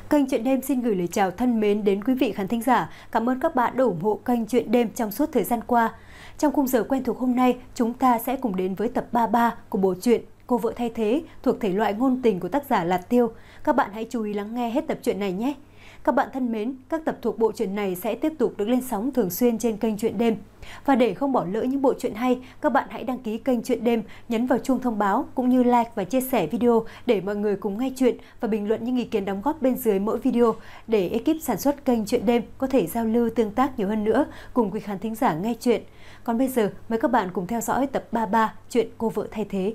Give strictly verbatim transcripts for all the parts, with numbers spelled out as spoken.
Kênh Chuyện Đêm xin gửi lời chào thân mến đến quý vị khán thính giả. Cảm ơn các bạn đã ủng hộ kênh Chuyện Đêm trong suốt thời gian qua. Trong khung giờ quen thuộc hôm nay, chúng ta sẽ cùng đến với tập ba mươi ba của bộ truyện Cô vợ thay thế thuộc thể loại ngôn tình của tác giả Lạt Tiêu. Các bạn hãy chú ý lắng nghe hết tập truyện này nhé. Các bạn thân mến, các tập thuộc bộ truyện này sẽ tiếp tục được lên sóng thường xuyên trên kênh Chuyện Đêm. Và để không bỏ lỡ những bộ truyện hay, các bạn hãy đăng ký kênh Chuyện Đêm, nhấn vào chuông thông báo cũng như like và chia sẻ video để mọi người cùng nghe chuyện và bình luận những ý kiến đóng góp bên dưới mỗi video để ekip sản xuất kênh Chuyện Đêm có thể giao lưu tương tác nhiều hơn nữa cùng quý khán thính giả nghe chuyện. Còn bây giờ, mời các bạn cùng theo dõi tập ba mươi ba chuyện Cô vợ thay thế.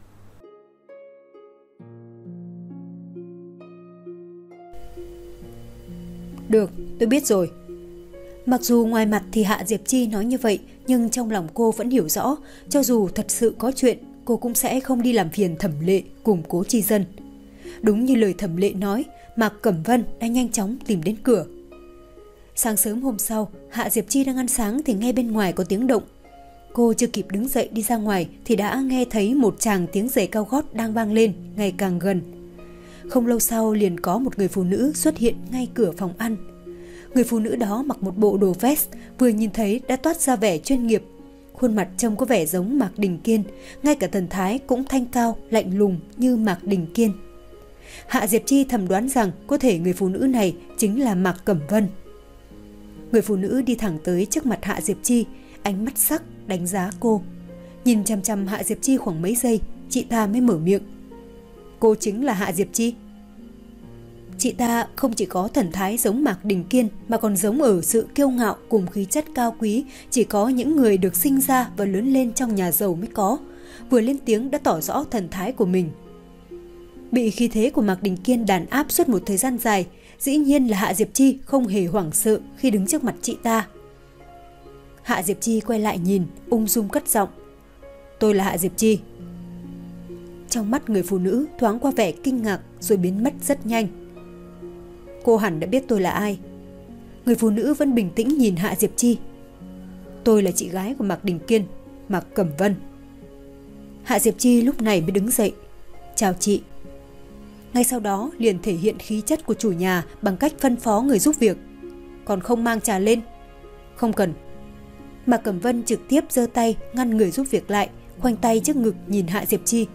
Được, tôi biết rồi. Mặc dù ngoài mặt thì Hạ Diệp Chi nói như vậy, nhưng trong lòng cô vẫn hiểu rõ, cho dù thật sự có chuyện, cô cũng sẽ không đi làm phiền Thẩm Lệ cùng Cố Chi Dân. Đúng như lời Thẩm Lệ nói, Mạc Cẩm Vân đã nhanh chóng tìm đến cửa. Sáng sớm hôm sau, Hạ Diệp Chi đang ăn sáng thì nghe bên ngoài có tiếng động. Cô chưa kịp đứng dậy đi ra ngoài thì đã nghe thấy một tràng tiếng giày cao gót đang vang lên, ngày càng gần. Không lâu sau liền có một người phụ nữ xuất hiện ngay cửa phòng ăn. Người phụ nữ đó mặc một bộ đồ vest, vừa nhìn thấy đã toát ra vẻ chuyên nghiệp. Khuôn mặt trông có vẻ giống Mạc Đình Kiên, ngay cả thần thái cũng thanh cao, lạnh lùng như Mạc Đình Kiên. Hạ Diệp Chi thầm đoán rằng có thể người phụ nữ này chính là Mạc Cẩm Vân. Người phụ nữ đi thẳng tới trước mặt Hạ Diệp Chi, ánh mắt sắc đánh giá cô. Nhìn chăm chăm Hạ Diệp Chi khoảng mấy giây, chị ta mới mở miệng. Cô chính là Hạ Diệp Chi. Chị ta không chỉ có thần thái giống Mạc Đình Kiên mà còn giống ở sự kiêu ngạo cùng khí chất cao quý chỉ có những người được sinh ra và lớn lên trong nhà giàu mới có. Vừa lên tiếng đã tỏ rõ thần thái của mình. Bị khí thế của Mạc Đình Kiên đàn áp suốt một thời gian dài, dĩ nhiên là Hạ Diệp Chi không hề hoảng sợ khi đứng trước mặt chị ta. Hạ Diệp Chi quay lại nhìn, ung dung cất giọng. Tôi là Hạ Diệp Chi. Trong mắt người phụ nữ thoáng qua vẻ kinh ngạc rồi biến mất rất nhanh. Cô hẳn đã biết tôi là ai. Người phụ nữ vẫn bình tĩnh nhìn Hạ Diệp Chi. Tôi là chị gái của Mạc Đình Kiên, Mạc Cẩm Vân. Hạ Diệp Chi lúc này mới đứng dậy. Chào chị. Ngay sau đó liền thể hiện khí chất của chủ nhà bằng cách phân phó người giúp việc. Còn không mang trà lên. Không cần. Mạc Cẩm Vân trực tiếp giơ tay ngăn người giúp việc lại, khoanh tay trước ngực nhìn Hạ Diệp Chi.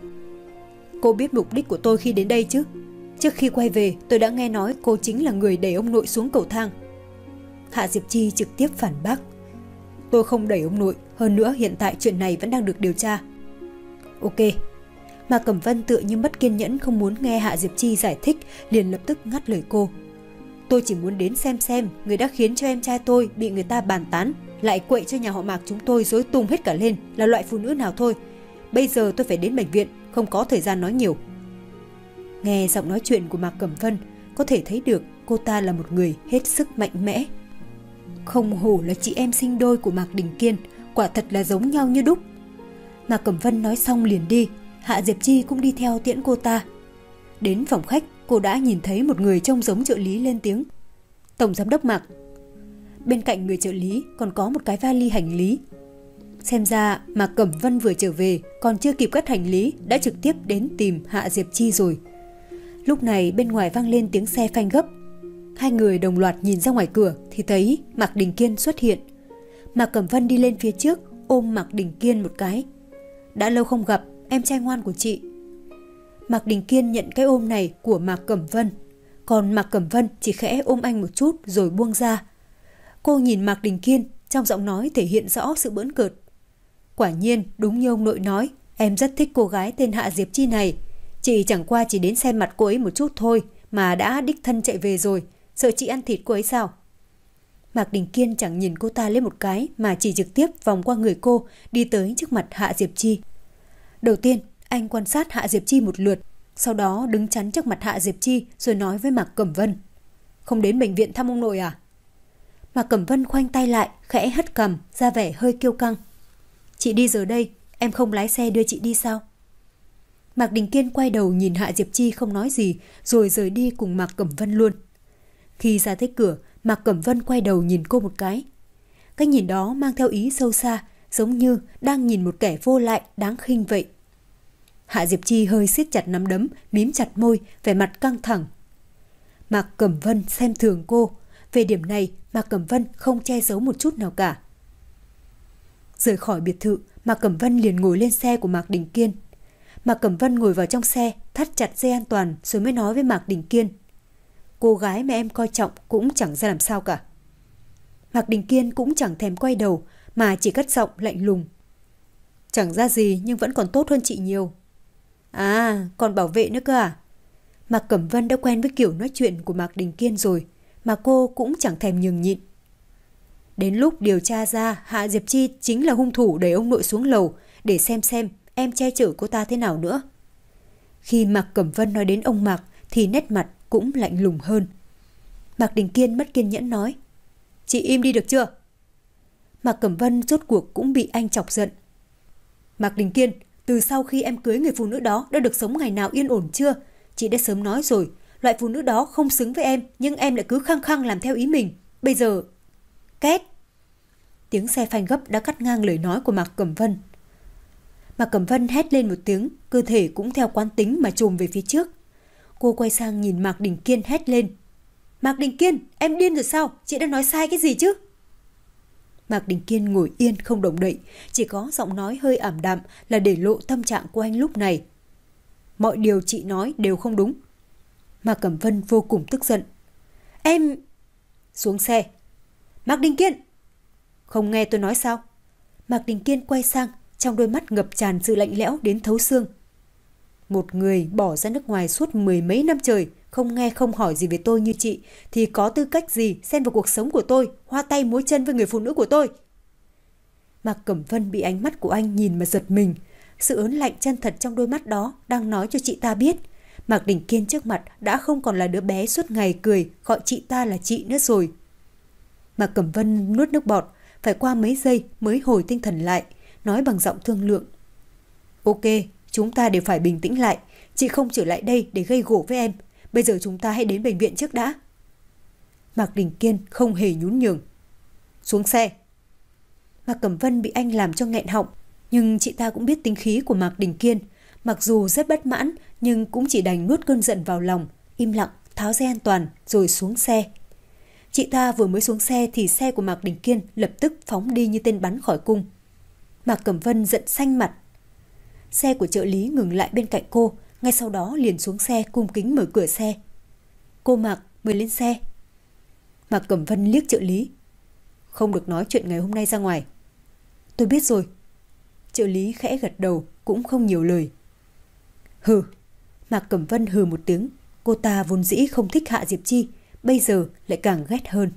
Cô biết mục đích của tôi khi đến đây chứ? Trước khi quay về, tôi đã nghe nói cô chính là người đẩy ông nội xuống cầu thang. Hạ Diệp Chi trực tiếp phản bác. Tôi không đẩy ông nội, hơn nữa hiện tại chuyện này vẫn đang được điều tra. Ok. Mạc Cẩm Vân tựa như mất kiên nhẫn không muốn nghe Hạ Diệp Chi giải thích, liền lập tức ngắt lời cô. Tôi chỉ muốn đến xem xem người đã khiến cho em trai tôi bị người ta bàn tán, lại quậy cho nhà họ Mạc chúng tôi rối tung hết cả lên là loại phụ nữ nào thôi. Bây giờ tôi phải đến bệnh viện, không có thời gian nói nhiều. Nghe giọng nói chuyện của Mạc Cẩm Vân, có thể thấy được cô ta là một người hết sức mạnh mẽ. Không hổ là chị em sinh đôi của Mạc Đình Kiên, quả thật là giống nhau như đúc. Mạc Cẩm Vân nói xong liền đi, Hạ Diệp Chi cũng đi theo tiễn cô ta. Đến phòng khách, cô đã nhìn thấy một người trông giống trợ lý lên tiếng. Tổng giám đốc Mạc. Bên cạnh người trợ lý còn có một cái vali hành lý. Xem ra Mạc Cẩm Vân vừa trở về, còn chưa kịp cất hành lý đã trực tiếp đến tìm Hạ Diệp Chi rồi. Lúc này bên ngoài vang lên tiếng xe phanh gấp. Hai người đồng loạt nhìn ra ngoài cửa thì thấy Mạc Đình Kiên xuất hiện. Mạc Cẩm Vân đi lên phía trước, ôm Mạc Đình Kiên một cái. Đã lâu không gặp, em trai ngoan của chị. Mạc Đình Kiên nhận cái ôm này của Mạc Cẩm Vân, còn Mạc Cẩm Vân chỉ khẽ ôm anh một chút rồi buông ra. Cô nhìn Mạc Đình Kiên, trong giọng nói thể hiện rõ sự bỡn cợt. Quả nhiên, đúng như ông nội nói, em rất thích cô gái tên Hạ Diệp Chi này. Chị chẳng qua chỉ đến xem mặt cô ấy một chút thôi mà đã đích thân chạy về rồi, sợ chị ăn thịt cô ấy sao? Mạc Đình Kiên chẳng nhìn cô ta lên một cái mà chỉ trực tiếp vòng qua người cô, đi tới trước mặt Hạ Diệp Chi. Đầu tiên, anh quan sát Hạ Diệp Chi một lượt, sau đó đứng chắn trước mặt Hạ Diệp Chi rồi nói với Mạc Cẩm Vân. Không đến bệnh viện thăm ông nội à? Mạc Cẩm Vân khoanh tay lại, khẽ hất cằm, ra vẻ hơi kiêu căng. Chị đi giờ đây, em không lái xe đưa chị đi sao? Mạc Đình Kiên quay đầu nhìn Hạ Diệp Chi không nói gì, rồi rời đi cùng Mạc Cẩm Vân luôn. Khi ra tới cửa, Mạc Cẩm Vân quay đầu nhìn cô một cái. Cái nhìn đó mang theo ý sâu xa, giống như đang nhìn một kẻ vô lại đáng khinh vậy. Hạ Diệp Chi hơi siết chặt nắm đấm, mím chặt môi, vẻ mặt căng thẳng. Mạc Cẩm Vân xem thường cô. Về điểm này, Mạc Cẩm Vân không che giấu một chút nào cả. Rời khỏi biệt thự, Mạc Cẩm Vân liền ngồi lên xe của Mạc Đình Kiên. Mạc Cẩm Vân ngồi vào trong xe, thắt chặt dây an toàn rồi mới nói với Mạc Đình Kiên. Cô gái mà em coi trọng cũng chẳng ra làm sao cả. Mạc Đình Kiên cũng chẳng thèm quay đầu mà chỉ cất giọng lạnh lùng. Chẳng ra gì nhưng vẫn còn tốt hơn chị nhiều. À, còn bảo vệ nữa cơ à? Mạc Cẩm Vân đã quen với kiểu nói chuyện của Mạc Đình Kiên rồi, mà cô cũng chẳng thèm nhường nhịn. Đến lúc điều tra ra Hạ Diệp Chi chính là hung thủ đẩy ông nội xuống lầu, để xem xem em che chở cô ta thế nào nữa. Khi Mạc Cẩm Vân nói đến ông Mạc thì nét mặt cũng lạnh lùng hơn. Mạc Đình Kiên mất kiên nhẫn nói. Chị im đi được chưa? Mạc Cẩm Vân rốt cuộc cũng bị anh chọc giận. Mạc Đình Kiên, từ sau khi em cưới người phụ nữ đó đã được sống ngày nào yên ổn chưa? Chị đã sớm nói rồi, loại phụ nữ đó không xứng với em, nhưng em lại cứ khăng khăng làm theo ý mình. Bây giờ... Két! Tiếng xe phanh gấp đã cắt ngang lời nói của Mạc Cẩm Vân. Mạc Cẩm Vân hét lên một tiếng, cơ thể cũng theo quán tính mà trồm về phía trước. Cô quay sang nhìn Mạc Đình Kiên hét lên. Mạc Đình Kiên, em điên rồi sao? Chị đã nói sai cái gì chứ? Mạc Đình Kiên ngồi yên không động đậy, chỉ có giọng nói hơi ảm đạm là để lộ tâm trạng của anh lúc này. Mọi điều chị nói đều không đúng. Mạc Cẩm Vân vô cùng tức giận. Em... Xuống xe. Mạc Đình Kiên! Không nghe tôi nói sao? Mạc Đình Kiên quay sang, trong đôi mắt ngập tràn sự lạnh lẽo đến thấu xương. Một người bỏ ra nước ngoài suốt mười mấy năm trời, không nghe không hỏi gì về tôi như chị, thì có tư cách gì xen vào cuộc sống của tôi, hoa tay múa chân với người phụ nữ của tôi? Mạc Cẩm Vân bị ánh mắt của anh nhìn mà giật mình. Sự ớn lạnh chân thật trong đôi mắt đó đang nói cho chị ta biết Mạc Đình Kiên trước mặt đã không còn là đứa bé suốt ngày cười gọi chị ta là chị nữa rồi. Mạc Cẩm Vân nuốt nước bọt, phải qua mấy giây mới hồi tinh thần lại, nói bằng giọng thương lượng. Ok, chúng ta đều phải bình tĩnh lại. Chị không trở lại đây để gây gổ với em. Bây giờ chúng ta hãy đến bệnh viện trước đã. Mạc Đình Kiên không hề nhún nhường. Xuống xe. Mạc Cẩm Vân bị anh làm cho nghẹn họng, nhưng chị ta cũng biết tính khí của Mạc Đình Kiên. Mặc dù rất bất mãn, nhưng cũng chỉ đành nuốt cơn giận vào lòng, im lặng tháo dây an toàn rồi xuống xe. Chị ta vừa mới xuống xe thì xe của Mạc Đình Kiên lập tức phóng đi như tên bắn khỏi cung. Mạc Cẩm Vân giận xanh mặt. Xe của trợ lý ngừng lại bên cạnh cô, ngay sau đó liền xuống xe cung kính mở cửa xe. Cô Mạc, mời lên xe. Mạc Cẩm Vân liếc trợ lý. Không được nói chuyện ngày hôm nay ra ngoài. Tôi biết rồi. Trợ lý khẽ gật đầu, cũng không nhiều lời. Hừ. Mạc Cẩm Vân hừ một tiếng. Cô ta vốn dĩ không thích Hạ Diệp Chi, bây giờ lại càng ghét hơn.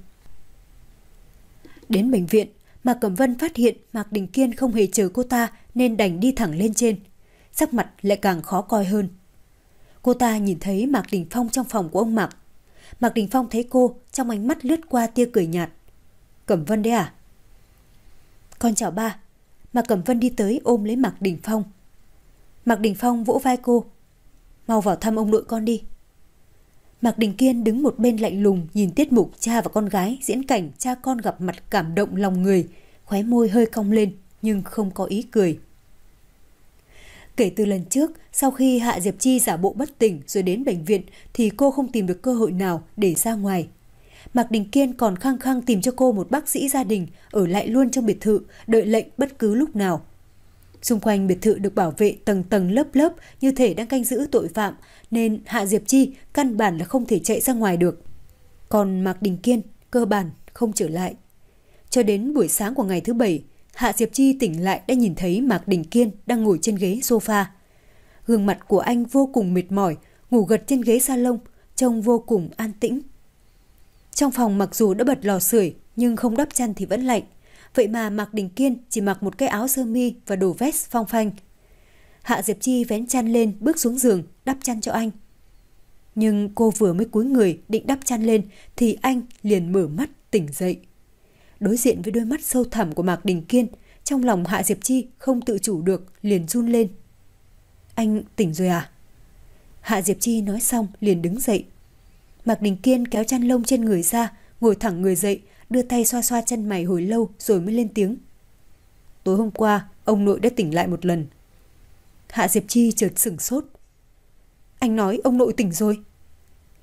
Đến bệnh viện, Mạc Cẩm Vân phát hiện Mạc Đình Kiên không hề chờ cô ta nên đành đi thẳng lên trên. Sắc mặt lại càng khó coi hơn. Cô ta nhìn thấy Mạc Đình Phong trong phòng của ông Mạc. Mạc Đình Phong thấy cô, trong ánh mắt lướt qua tia cười nhạt. Cẩm Vân đấy à? Con chào ba. Mạc Cẩm Vân đi tới ôm lấy Mạc Đình Phong. Mạc Đình Phong vỗ vai cô. Mau vào thăm ông nội con đi. Mạc Đình Kiên đứng một bên lạnh lùng nhìn tiết mục cha và con gái diễn cảnh cha con gặp mặt cảm động lòng người, khóe môi hơi cong lên nhưng không có ý cười. Kể từ lần trước, sau khi Hạ Diệp Chi giả bộ bất tỉnh rồi đến bệnh viện thì cô không tìm được cơ hội nào để ra ngoài. Mạc Đình Kiên còn khăng khăng tìm cho cô một bác sĩ gia đình ở lại luôn trong biệt thự, đợi lệnh bất cứ lúc nào. Xung quanh biệt thự được bảo vệ tầng tầng lớp lớp như thể đang canh giữ tội phạm, nên Hạ Diệp Chi căn bản là không thể chạy ra ngoài được. Còn Mạc Đình Kiên cơ bản không trở lại. Cho đến buổi sáng của ngày thứ bảy, Hạ Diệp Chi tỉnh lại đã nhìn thấy Mạc Đình Kiên đang ngồi trên ghế sofa. Gương mặt của anh vô cùng mệt mỏi, ngủ gật trên ghế salon, trông vô cùng an tĩnh. Trong phòng mặc dù đã bật lò sưởi nhưng không đắp chăn thì vẫn lạnh. Vậy mà Mạc Đình Kiên chỉ mặc một cái áo sơ mi và đồ vest phong phanh. Hạ Diệp Chi vén chăn lên bước xuống giường đắp chăn cho anh. Nhưng cô vừa mới cúi người định đắp chăn lên thì anh liền mở mắt tỉnh dậy. Đối diện với đôi mắt sâu thẳm của Mạc Đình Kiên, trong lòng Hạ Diệp Chi không tự chủ được liền run lên. Anh tỉnh rồi à? Hạ Diệp Chi nói xong liền đứng dậy. Mạc Đình Kiên kéo chăn lông trên người ra, ngồi thẳng người dậy, đưa tay xoa xoa chân mày hồi lâu rồi mới lên tiếng. Tối hôm qua, ông nội đã tỉnh lại một lần. Hạ Diệp Chi chợt sửng sốt. Anh nói ông nội tỉnh rồi.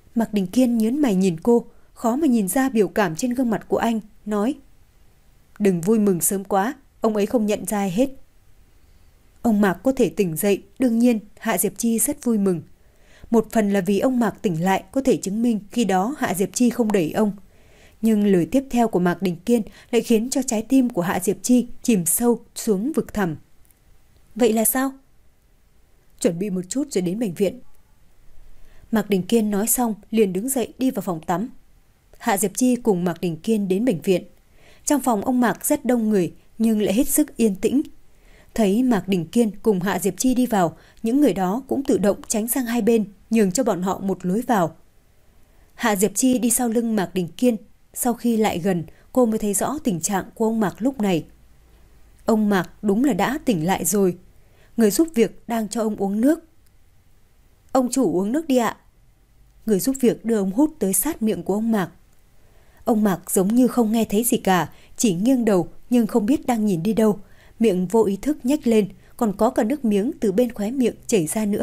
Mạc Đình Kiên nhớn mày nhìn cô, khó mà nhìn ra biểu cảm trên gương mặt của anh, nói: Đừng vui mừng sớm quá, ông ấy không nhận ra ai hết. Ông Mạc có thể tỉnh dậy, đương nhiên Hạ Diệp Chi rất vui mừng. Một phần là vì ông Mạc tỉnh lại có thể chứng minh khi đó Hạ Diệp Chi không đẩy ông. Nhưng lời tiếp theo của Mạc Đình Kiên lại khiến cho trái tim của Hạ Diệp Chi chìm sâu xuống vực thẳm. Vậy là sao? Chuẩn bị một chút rồi đến bệnh viện. Mạc Đình Kiên nói xong liền đứng dậy đi vào phòng tắm. Hạ Diệp Chi cùng Mạc Đình Kiên đến bệnh viện. Trong phòng ông Mạc rất đông người nhưng lại hết sức yên tĩnh. Thấy Mạc Đình Kiên cùng Hạ Diệp Chi đi vào, những người đó cũng tự động tránh sang hai bên, nhường cho bọn họ một lối vào. Hạ Diệp Chi đi sau lưng Mạc Đình Kiên. Sau khi lại gần, cô mới thấy rõ tình trạng của ông Mạc lúc này. Ông Mạc đúng là đã tỉnh lại rồi. Người giúp việc đang cho ông uống nước. Ông chủ uống nước đi ạ. Người giúp việc đưa ống hút tới sát miệng của ông Mạc. Ông Mạc giống như không nghe thấy gì cả, chỉ nghiêng đầu nhưng không biết đang nhìn đi đâu. Miệng vô ý thức nhếch lên, còn có cả nước miếng từ bên khóe miệng chảy ra nữa.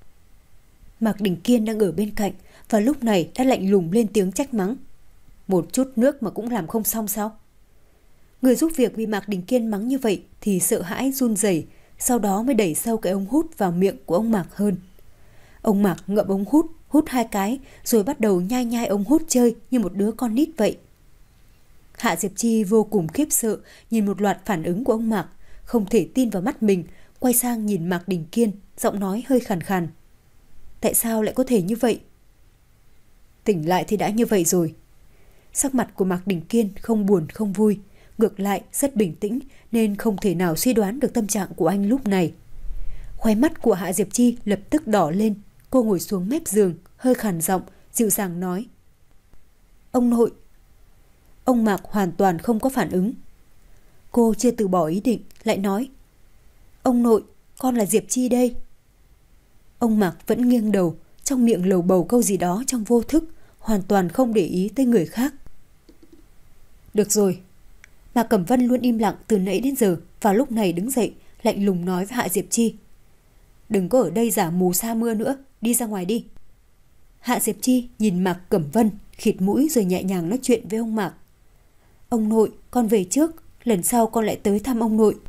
Mạc Đình Kiên đang ở bên cạnh và lúc này đã lạnh lùng lên tiếng trách mắng. Một chút nước mà cũng làm không xong sao? Người giúp việc bị Mạc Đình Kiên mắng như vậy thì sợ hãi run rẩy, sau đó mới đẩy sâu cái ống hút vào miệng của ông Mạc hơn. Ông Mạc ngậm ống hút, hút hai cái rồi bắt đầu nhai nhai ống hút chơi như một đứa con nít vậy. Hạ Diệp Chi vô cùng khiếp sợ nhìn một loạt phản ứng của ông Mạc, không thể tin vào mắt mình, quay sang nhìn Mạc Đình Kiên, giọng nói hơi khàn khàn. Tại sao lại có thể như vậy? Tỉnh lại thì đã như vậy rồi. Sắc mặt của Mạc Đình Kiên không buồn không vui, ngược lại rất bình tĩnh nên không thể nào suy đoán được tâm trạng của anh lúc này. Khóe mắt của Hạ Diệp Chi lập tức đỏ lên, cô ngồi xuống mép giường, hơi khàn giọng, dịu dàng nói. Ông nội. Ông Mạc hoàn toàn không có phản ứng. Cô chưa từ bỏ ý định, lại nói. Ông nội, con là Diệp Chi đây. Ông Mạc vẫn nghiêng đầu, trong miệng lầu bầu câu gì đó trong vô thức, hoàn toàn không để ý tới người khác. Được rồi. Mạc Cẩm Vân luôn im lặng từ nãy đến giờ, vào lúc này đứng dậy, lạnh lùng nói với Hạ Diệp Chi. Đừng có ở đây giả mù sa mưa nữa, đi ra ngoài đi. Hạ Diệp Chi nhìn Mạc Cẩm Vân, khịt mũi rồi nhẹ nhàng nói chuyện với ông Mạc. Ông nội, con về trước, lần sau con lại tới thăm ông nội.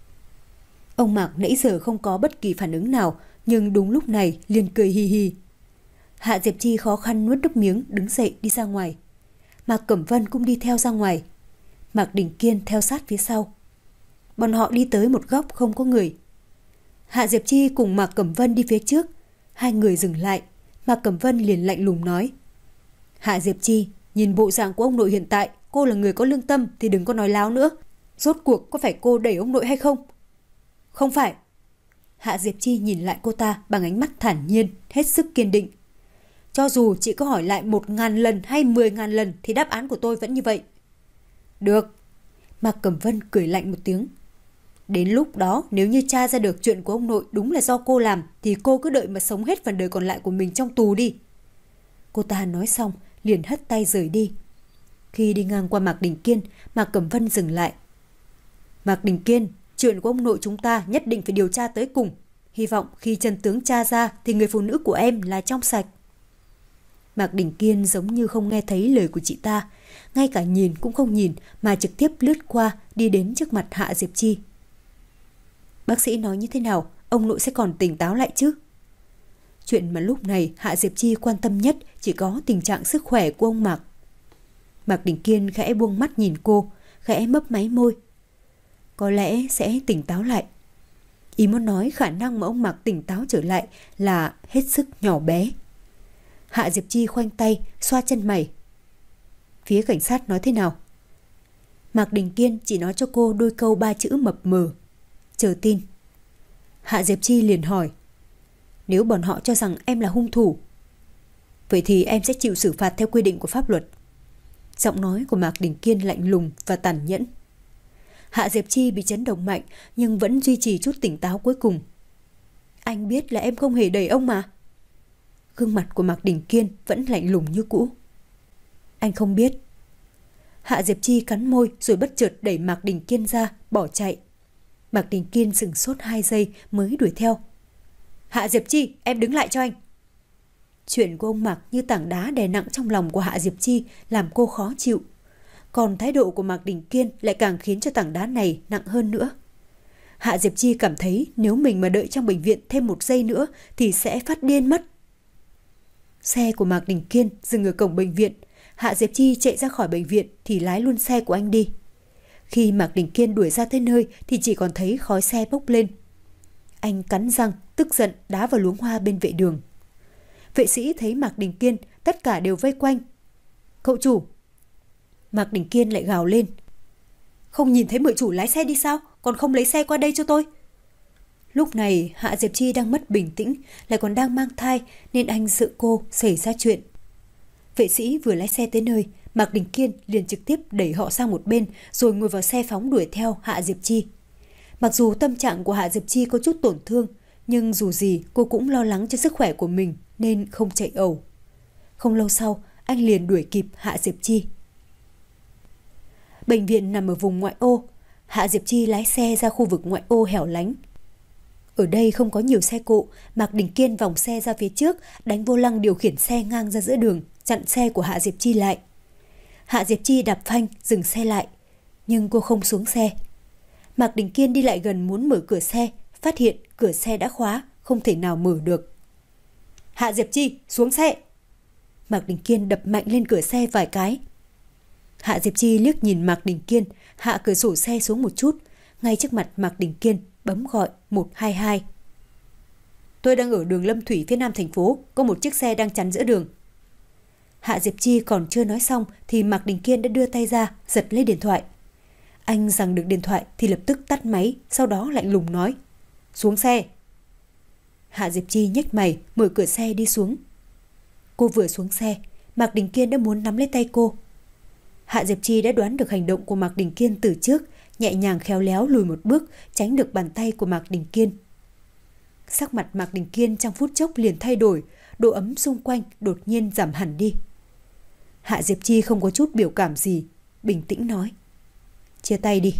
Ông Mạc nãy giờ không có bất kỳ phản ứng nào, nhưng đúng lúc này liền cười hì hì. Hạ Diệp Chi khó khăn nuốt nước miếng, đứng dậy đi ra ngoài. Mạc Cẩm Vân cũng đi theo ra ngoài. Mạc Đình Kiên theo sát phía sau. Bọn họ đi tới một góc không có người. Hạ Diệp Chi cùng Mạc Cẩm Vân đi phía trước. Hai người dừng lại. Mạc Cẩm Vân liền lạnh lùng nói. Hạ Diệp Chi, nhìn bộ dạng của ông nội hiện tại, cô là người có lương tâm thì đừng có nói láo nữa. Rốt cuộc có phải cô đẩy ông nội hay không? Không phải. Hạ Diệp Chi nhìn lại cô ta bằng ánh mắt thản nhiên, hết sức kiên định. Cho dù chị có hỏi lại một ngàn lần hay mười ngàn lần thì đáp án của tôi vẫn như vậy. Được. Mạc Cẩm Vân cười lạnh một tiếng. Đến lúc đó nếu như tra ra được chuyện của ông nội đúng là do cô làm thì cô cứ đợi mà sống hết phần đời còn lại của mình trong tù đi. Cô ta nói xong liền hất tay rời đi. Khi đi ngang qua Mạc Đình Kiên, Mạc Cẩm Vân dừng lại. Mạc Đình Kiên, chuyện của ông nội chúng ta nhất định phải điều tra tới cùng. Hy vọng khi chân tướng tra ra thì người phụ nữ của em là trong sạch. Mạc Đình Kiên giống như không nghe thấy lời của chị ta, ngay cả nhìn cũng không nhìn mà trực tiếp lướt qua đi đến trước mặt Hạ Diệp Chi. Bác sĩ nói như thế nào, ông nội sẽ còn tỉnh táo lại chứ? Chuyện mà lúc này Hạ Diệp Chi quan tâm nhất chỉ có tình trạng sức khỏe của ông Mạc. Mạc Đình Kiên khẽ buông mắt nhìn cô, khẽ mấp máy môi. Có lẽ sẽ tỉnh táo lại. Ý muốn nói khả năng mà ông Mạc tỉnh táo trở lại là hết sức nhỏ bé. Hạ Diệp Chi khoanh tay, xoa chân mày. Phía cảnh sát nói thế nào? Mạc Đình Kiên chỉ nói cho cô đôi câu ba chữ mập mờ. Chờ tin. Hạ Diệp Chi liền hỏi. Nếu bọn họ cho rằng em là hung thủ, vậy thì em sẽ chịu xử phạt theo quy định của pháp luật. Giọng nói của Mạc Đình Kiên lạnh lùng và tàn nhẫn. Hạ Diệp Chi bị chấn động mạnh nhưng vẫn duy trì chút tỉnh táo cuối cùng. Anh biết là em không hề đẩy ông mà. Gương mặt của Mạc Đình Kiên vẫn lạnh lùng như cũ. Anh không biết. Hạ Diệp Chi cắn môi rồi bất chợt đẩy Mạc Đình Kiên ra, bỏ chạy. Mạc Đình Kiên sửng sốt hai giây mới đuổi theo. Hạ Diệp Chi, em đứng lại cho anh. Chuyện của ông Mạc như tảng đá đè nặng trong lòng của Hạ Diệp Chi, làm cô khó chịu. Còn thái độ của Mạc Đình Kiên lại càng khiến cho tảng đá này nặng hơn nữa. Hạ Diệp Chi cảm thấy nếu mình mà đợi trong bệnh viện thêm một giây nữa thì sẽ phát điên mất. Xe của Mạc Đình Kiên dừng ở cổng bệnh viện. Hạ Diệp Chi chạy ra khỏi bệnh viện thì lái luôn xe của anh đi. Khi Mạc Đình Kiên đuổi ra tới nơi thì chỉ còn thấy khói xe bốc lên. Anh cắn răng, tức giận đá vào luống hoa bên vệ đường. Vệ sĩ thấy Mạc Đình Kiên, tất cả đều vây quanh. Cậu chủ! Mạc Đình Kiên lại gào lên. Không nhìn thấy mợ chủ lái xe đi sao? Còn không lấy xe qua đây cho tôi. Lúc này Hạ Diệp Chi đang mất bình tĩnh, lại còn đang mang thai nên anh sợ cô xảy ra chuyện. Vệ sĩ vừa lái xe tới nơi, Mạc Đình Kiên liền trực tiếp đẩy họ sang một bên rồi ngồi vào xe phóng đuổi theo Hạ Diệp Chi. Mặc dù tâm trạng của Hạ Diệp Chi có chút tổn thương, nhưng dù gì cô cũng lo lắng cho sức khỏe của mình nên không chạy ẩu. Không lâu sau, anh liền đuổi kịp Hạ Diệp Chi. Bệnh viện nằm ở vùng ngoại ô. Hạ Diệp Chi lái xe ra khu vực ngoại ô hẻo lánh. Ở đây không có nhiều xe cộ. Mạc Đình Kiên vòng xe ra phía trước, đánh vô lăng điều khiển xe ngang ra giữa đường, chặn xe của Hạ Diệp Chi lại. Hạ Diệp Chi đạp phanh, dừng xe lại. Nhưng cô không xuống xe. Mạc Đình Kiên đi lại gần muốn mở cửa xe, phát hiện cửa xe đã khóa, không thể nào mở được. Hạ Diệp Chi, xuống xe! Mạc Đình Kiên đập mạnh lên cửa xe vài cái. Hạ Diệp Chi liếc nhìn Mạc Đình Kiên, hạ cửa sổ xe xuống một chút. Ngay trước mặt Mạc Đình Kiên bấm gọi một hai hai. Tôi đang ở đường Lâm Thủy phía nam thành phố, có một chiếc xe đang chắn giữa đường. Hạ Diệp Chi còn chưa nói xong thì Mạc Đình Kiên đã đưa tay ra, giật lấy điện thoại. Anh giằng được điện thoại thì lập tức tắt máy, sau đó lạnh lùng nói. Xuống xe. Hạ Diệp Chi nhếch mày, mở cửa xe đi xuống. Cô vừa xuống xe, Mạc Đình Kiên đã muốn nắm lấy tay cô. Hạ Diệp Chi đã đoán được hành động của Mạc Đình Kiên từ trước, nhẹ nhàng khéo léo lùi một bước, tránh được bàn tay của Mạc Đình Kiên. Sắc mặt Mạc Đình Kiên trong phút chốc liền thay đổi, độ ấm xung quanh đột nhiên giảm hẳn đi. Hạ Diệp Chi không có chút biểu cảm gì, bình tĩnh nói. Chia tay đi.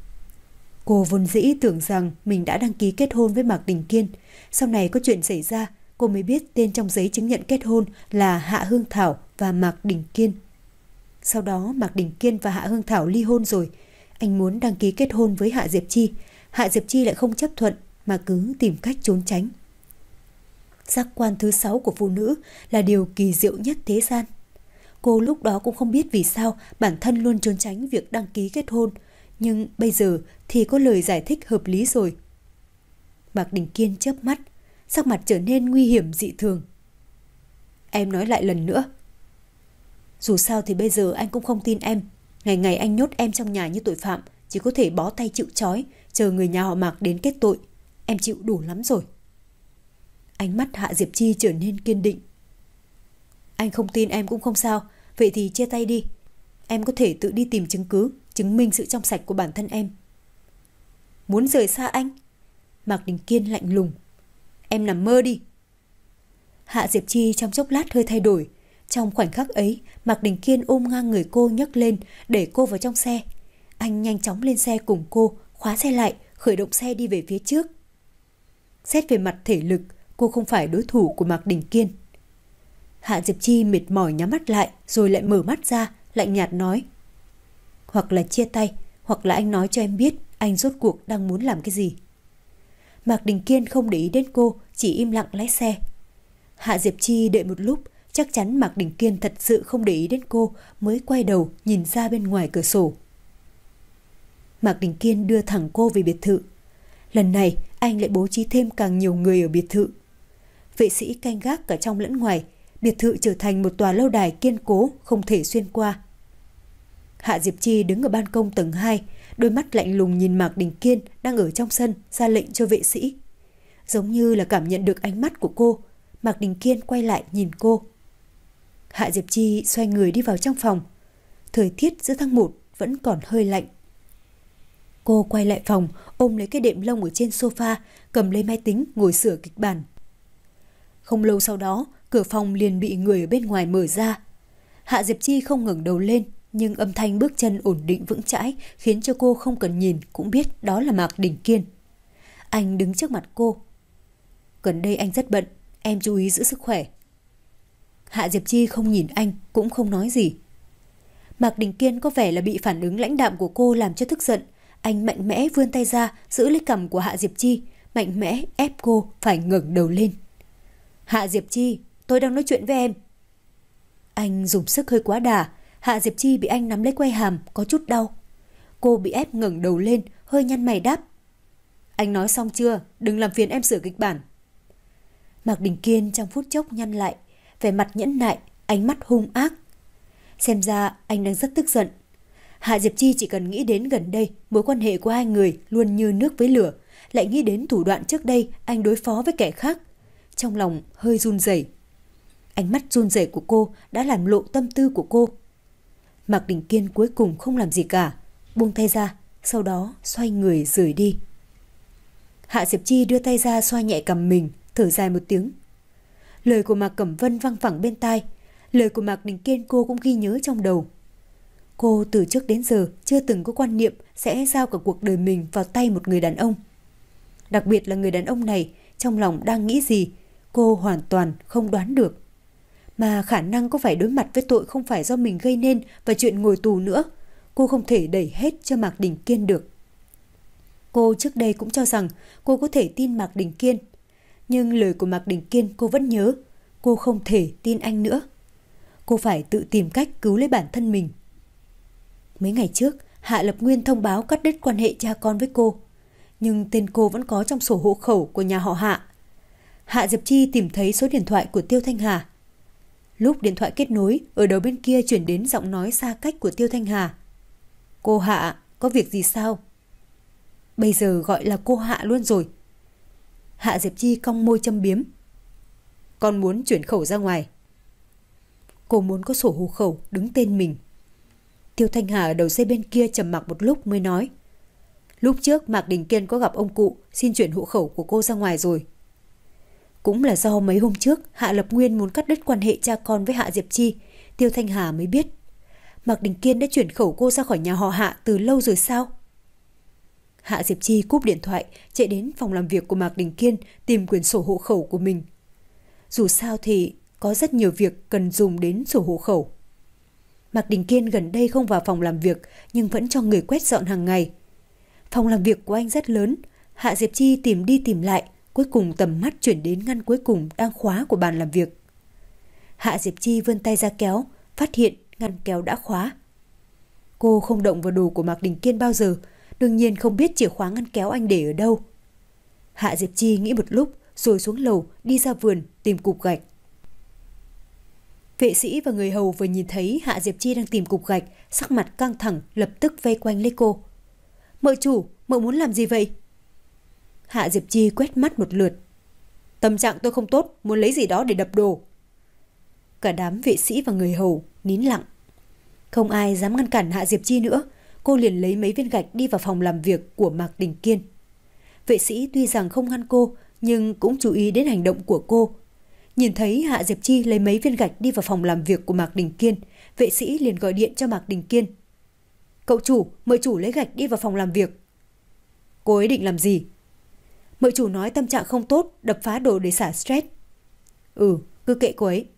Cô vốn dĩ tưởng rằng mình đã đăng ký kết hôn với Mạc Đình Kiên. Sau này có chuyện xảy ra, cô mới biết tên trong giấy chứng nhận kết hôn là Hạ Hương Thảo và Mạc Đình Kiên. Sau đó Mạc Đình Kiên và Hạ Hương Thảo ly hôn rồi. Anh muốn đăng ký kết hôn với Hạ Diệp Chi. Hạ Diệp Chi lại không chấp thuận mà cứ tìm cách trốn tránh. Giác quan thứ sáu của phụ nữ là điều kỳ diệu nhất thế gian. Cô lúc đó cũng không biết vì sao bản thân luôn trốn tránh việc đăng ký kết hôn. Nhưng bây giờ thì có lời giải thích hợp lý rồi. Mạc Đình Kiên chớp mắt, sắc mặt trở nên nguy hiểm dị thường. Em nói lại lần nữa. Dù sao thì bây giờ anh cũng không tin em. Ngày ngày anh nhốt em trong nhà như tội phạm, chỉ có thể bó tay chịu trói, chờ người nhà họ Mạc đến kết tội. Em chịu đủ lắm rồi. Ánh mắt Hạ Diệp Chi trở nên kiên định. Anh không tin em cũng không sao. Vậy thì chia tay đi. Em có thể tự đi tìm chứng cứ, chứng minh sự trong sạch của bản thân em. Muốn rời xa anh? Mạc Đình Kiên lạnh lùng. Em nằm mơ đi. Hạ Diệp Chi trong chốc lát hơi thay đổi. Trong khoảnh khắc ấy, Mạc Đình Kiên ôm ngang người cô nhấc lên, để cô vào trong xe. Anh nhanh chóng lên xe cùng cô, khóa xe lại, khởi động xe đi về phía trước. Xét về mặt thể lực, cô không phải đối thủ của Mạc Đình Kiên. Hạ Diệp Chi mệt mỏi nhắm mắt lại, rồi lại mở mắt ra, lạnh nhạt nói. Hoặc là chia tay, hoặc là anh nói cho em biết anh rốt cuộc đang muốn làm cái gì. Mạc Đình Kiên không để ý đến cô, chỉ im lặng lái xe. Hạ Diệp Chi đợi một lúc, chắc chắn Mạc Đình Kiên thật sự không để ý đến cô, mới quay đầu nhìn ra bên ngoài cửa sổ. Mạc Đình Kiên đưa thẳng cô về biệt thự. Lần này anh lại bố trí thêm càng nhiều người ở biệt thự. Vệ sĩ canh gác cả trong lẫn ngoài, biệt thự trở thành một tòa lâu đài kiên cố, không thể xuyên qua. Hạ Diệp Chi đứng ở ban công tầng hai, đôi mắt lạnh lùng nhìn Mạc Đình Kiên đang ở trong sân, ra lệnh cho vệ sĩ. Giống như là cảm nhận được ánh mắt của cô, Mạc Đình Kiên quay lại nhìn cô. Hạ Diệp Chi xoay người đi vào trong phòng. Thời tiết giữa tháng một vẫn còn hơi lạnh. Cô quay lại phòng, ôm lấy cái đệm lông ở trên sofa, cầm lấy máy tính ngồi sửa kịch bản. Không lâu sau đó, cửa phòng liền bị người ở bên ngoài mở ra. Hạ Diệp Chi không ngẩng đầu lên, nhưng âm thanh bước chân ổn định vững chãi khiến cho cô không cần nhìn cũng biết đó là Mạc Đình Kiên. Anh đứng trước mặt cô. Gần đây anh rất bận, em chú ý giữ sức khỏe. Hạ Diệp Chi không nhìn anh, cũng không nói gì. Mạc Đình Kiên có vẻ là bị phản ứng lãnh đạm của cô làm cho tức giận. Anh mạnh mẽ vươn tay ra, giữ lấy cằm của Hạ Diệp Chi, mạnh mẽ ép cô phải ngẩng đầu lên. Hạ Diệp Chi, tôi đang nói chuyện với em. Anh dùng sức hơi quá đà. Hạ Diệp Chi bị anh nắm lấy quai hàm, có chút đau. Cô bị ép ngẩng đầu lên, hơi nhăn mày đáp. Anh nói xong chưa? Đừng làm phiền em sửa kịch bản. Mạc Đình Kiên trong phút chốc nhăn lại, vẻ mặt nhẫn nại, ánh mắt hung ác. Xem ra anh đang rất tức giận. Hạ Diệp Chi chỉ cần nghĩ đến gần đây mối quan hệ của hai người luôn như nước với lửa, lại nghĩ đến thủ đoạn trước đây anh đối phó với kẻ khác, trong lòng hơi run rẩy. Ánh mắt run rẩy của cô đã làm lộ tâm tư của cô. Mạc Đình Kiên cuối cùng không làm gì cả, buông tay ra, sau đó xoay người rời đi. Hạ Diệp Chi đưa tay ra xoa nhẹ cằm mình, thở dài một tiếng. Lời của Mạc Cẩm Vân văng vẳng bên tai, lời của Mạc Đình Kiên cô cũng ghi nhớ trong đầu. Cô từ trước đến giờ chưa từng có quan niệm sẽ giao cả cuộc đời mình vào tay một người đàn ông. Đặc biệt là người đàn ông này trong lòng đang nghĩ gì, cô hoàn toàn không đoán được. Mà khả năng có phải đối mặt với tội không phải do mình gây nên và chuyện ngồi tù nữa, cô không thể đẩy hết cho Mạc Đình Kiên được. Cô trước đây cũng cho rằng cô có thể tin Mạc Đình Kiên, nhưng lời của Mạc Đình Kiên cô vẫn nhớ, cô không thể tin anh nữa. Cô phải tự tìm cách cứu lấy bản thân mình. Mấy ngày trước, Hạ Lập Nguyên thông báo cắt đứt quan hệ cha con với cô, nhưng tên cô vẫn có trong sổ hộ khẩu của nhà họ Hạ. Hạ Diệp Chi tìm thấy số điện thoại của Tiêu Thanh Hà. Lúc điện thoại kết nối, ở đầu bên kia chuyển đến giọng nói xa cách của Tiêu Thanh Hà. Cô Hạ, có việc gì sao? Bây giờ gọi là cô Hạ luôn rồi. Hạ Diệp Chi cong môi châm biếm. Con muốn chuyển khẩu ra ngoài. Cô muốn có sổ hộ khẩu đứng tên mình. Tiêu Thanh Hà ở đầu dây bên kia trầm mặc một lúc mới nói. Lúc trước Mạc Đình Kiên có gặp ông cụ xin chuyển hộ khẩu của cô ra ngoài rồi. Cũng là do mấy hôm trước Hạ Lập Nguyên muốn cắt đứt quan hệ cha con với Hạ Diệp Chi, Tiêu Thanh Hà mới biết. Mạc Đình Kiên đã chuyển khẩu cô ra khỏi nhà họ Hạ từ lâu rồi sao? Hạ Diệp Chi cúp điện thoại, chạy đến phòng làm việc của Mạc Đình Kiên tìm quyển sổ hộ khẩu của mình. Dù sao thì có rất nhiều việc cần dùng đến sổ hộ khẩu. Mạc Đình Kiên gần đây không vào phòng làm việc nhưng vẫn cho người quét dọn hàng ngày. Phòng làm việc của anh rất lớn, Hạ Diệp Chi tìm đi tìm lại, cuối cùng tầm mắt chuyển đến ngăn cuối cùng đang khóa của bàn làm việc. Hạ Diệp Chi vươn tay ra kéo, phát hiện ngăn kéo đã khóa. Cô không động vào đồ của Mạc Đình Kiên bao giờ, đương nhiên không biết chìa khóa ngăn kéo anh để ở đâu. Hạ Diệp Chi nghĩ một lúc rồi xuống lầu đi ra vườn tìm cục gạch. Vệ sĩ và người hầu vừa nhìn thấy Hạ Diệp Chi đang tìm cục gạch, sắc mặt căng thẳng lập tức vây quanh lấy cô. Mợ chủ, mợ muốn làm gì vậy? Hạ Diệp Chi quét mắt một lượt. Tâm trạng tôi không tốt, muốn lấy gì đó để đập đồ. Cả đám vệ sĩ và người hầu nín lặng. Không ai dám ngăn cản Hạ Diệp Chi nữa. Cô liền lấy mấy viên gạch đi vào phòng làm việc của Mạc Đình Kiên. Vệ sĩ tuy rằng không ngăn cô, nhưng cũng chú ý đến hành động của cô. Nhìn thấy Hạ Diệp Chi lấy mấy viên gạch đi vào phòng làm việc của Mạc Đình Kiên, vệ sĩ liền gọi điện cho Mạc Đình Kiên. Cậu chủ, mợ chủ lấy gạch đi vào phòng làm việc. Cô ấy định làm gì? Mợ chủ nói tâm trạng không tốt, đập phá đồ để xả stress. Ừ, cứ kệ cô ấy.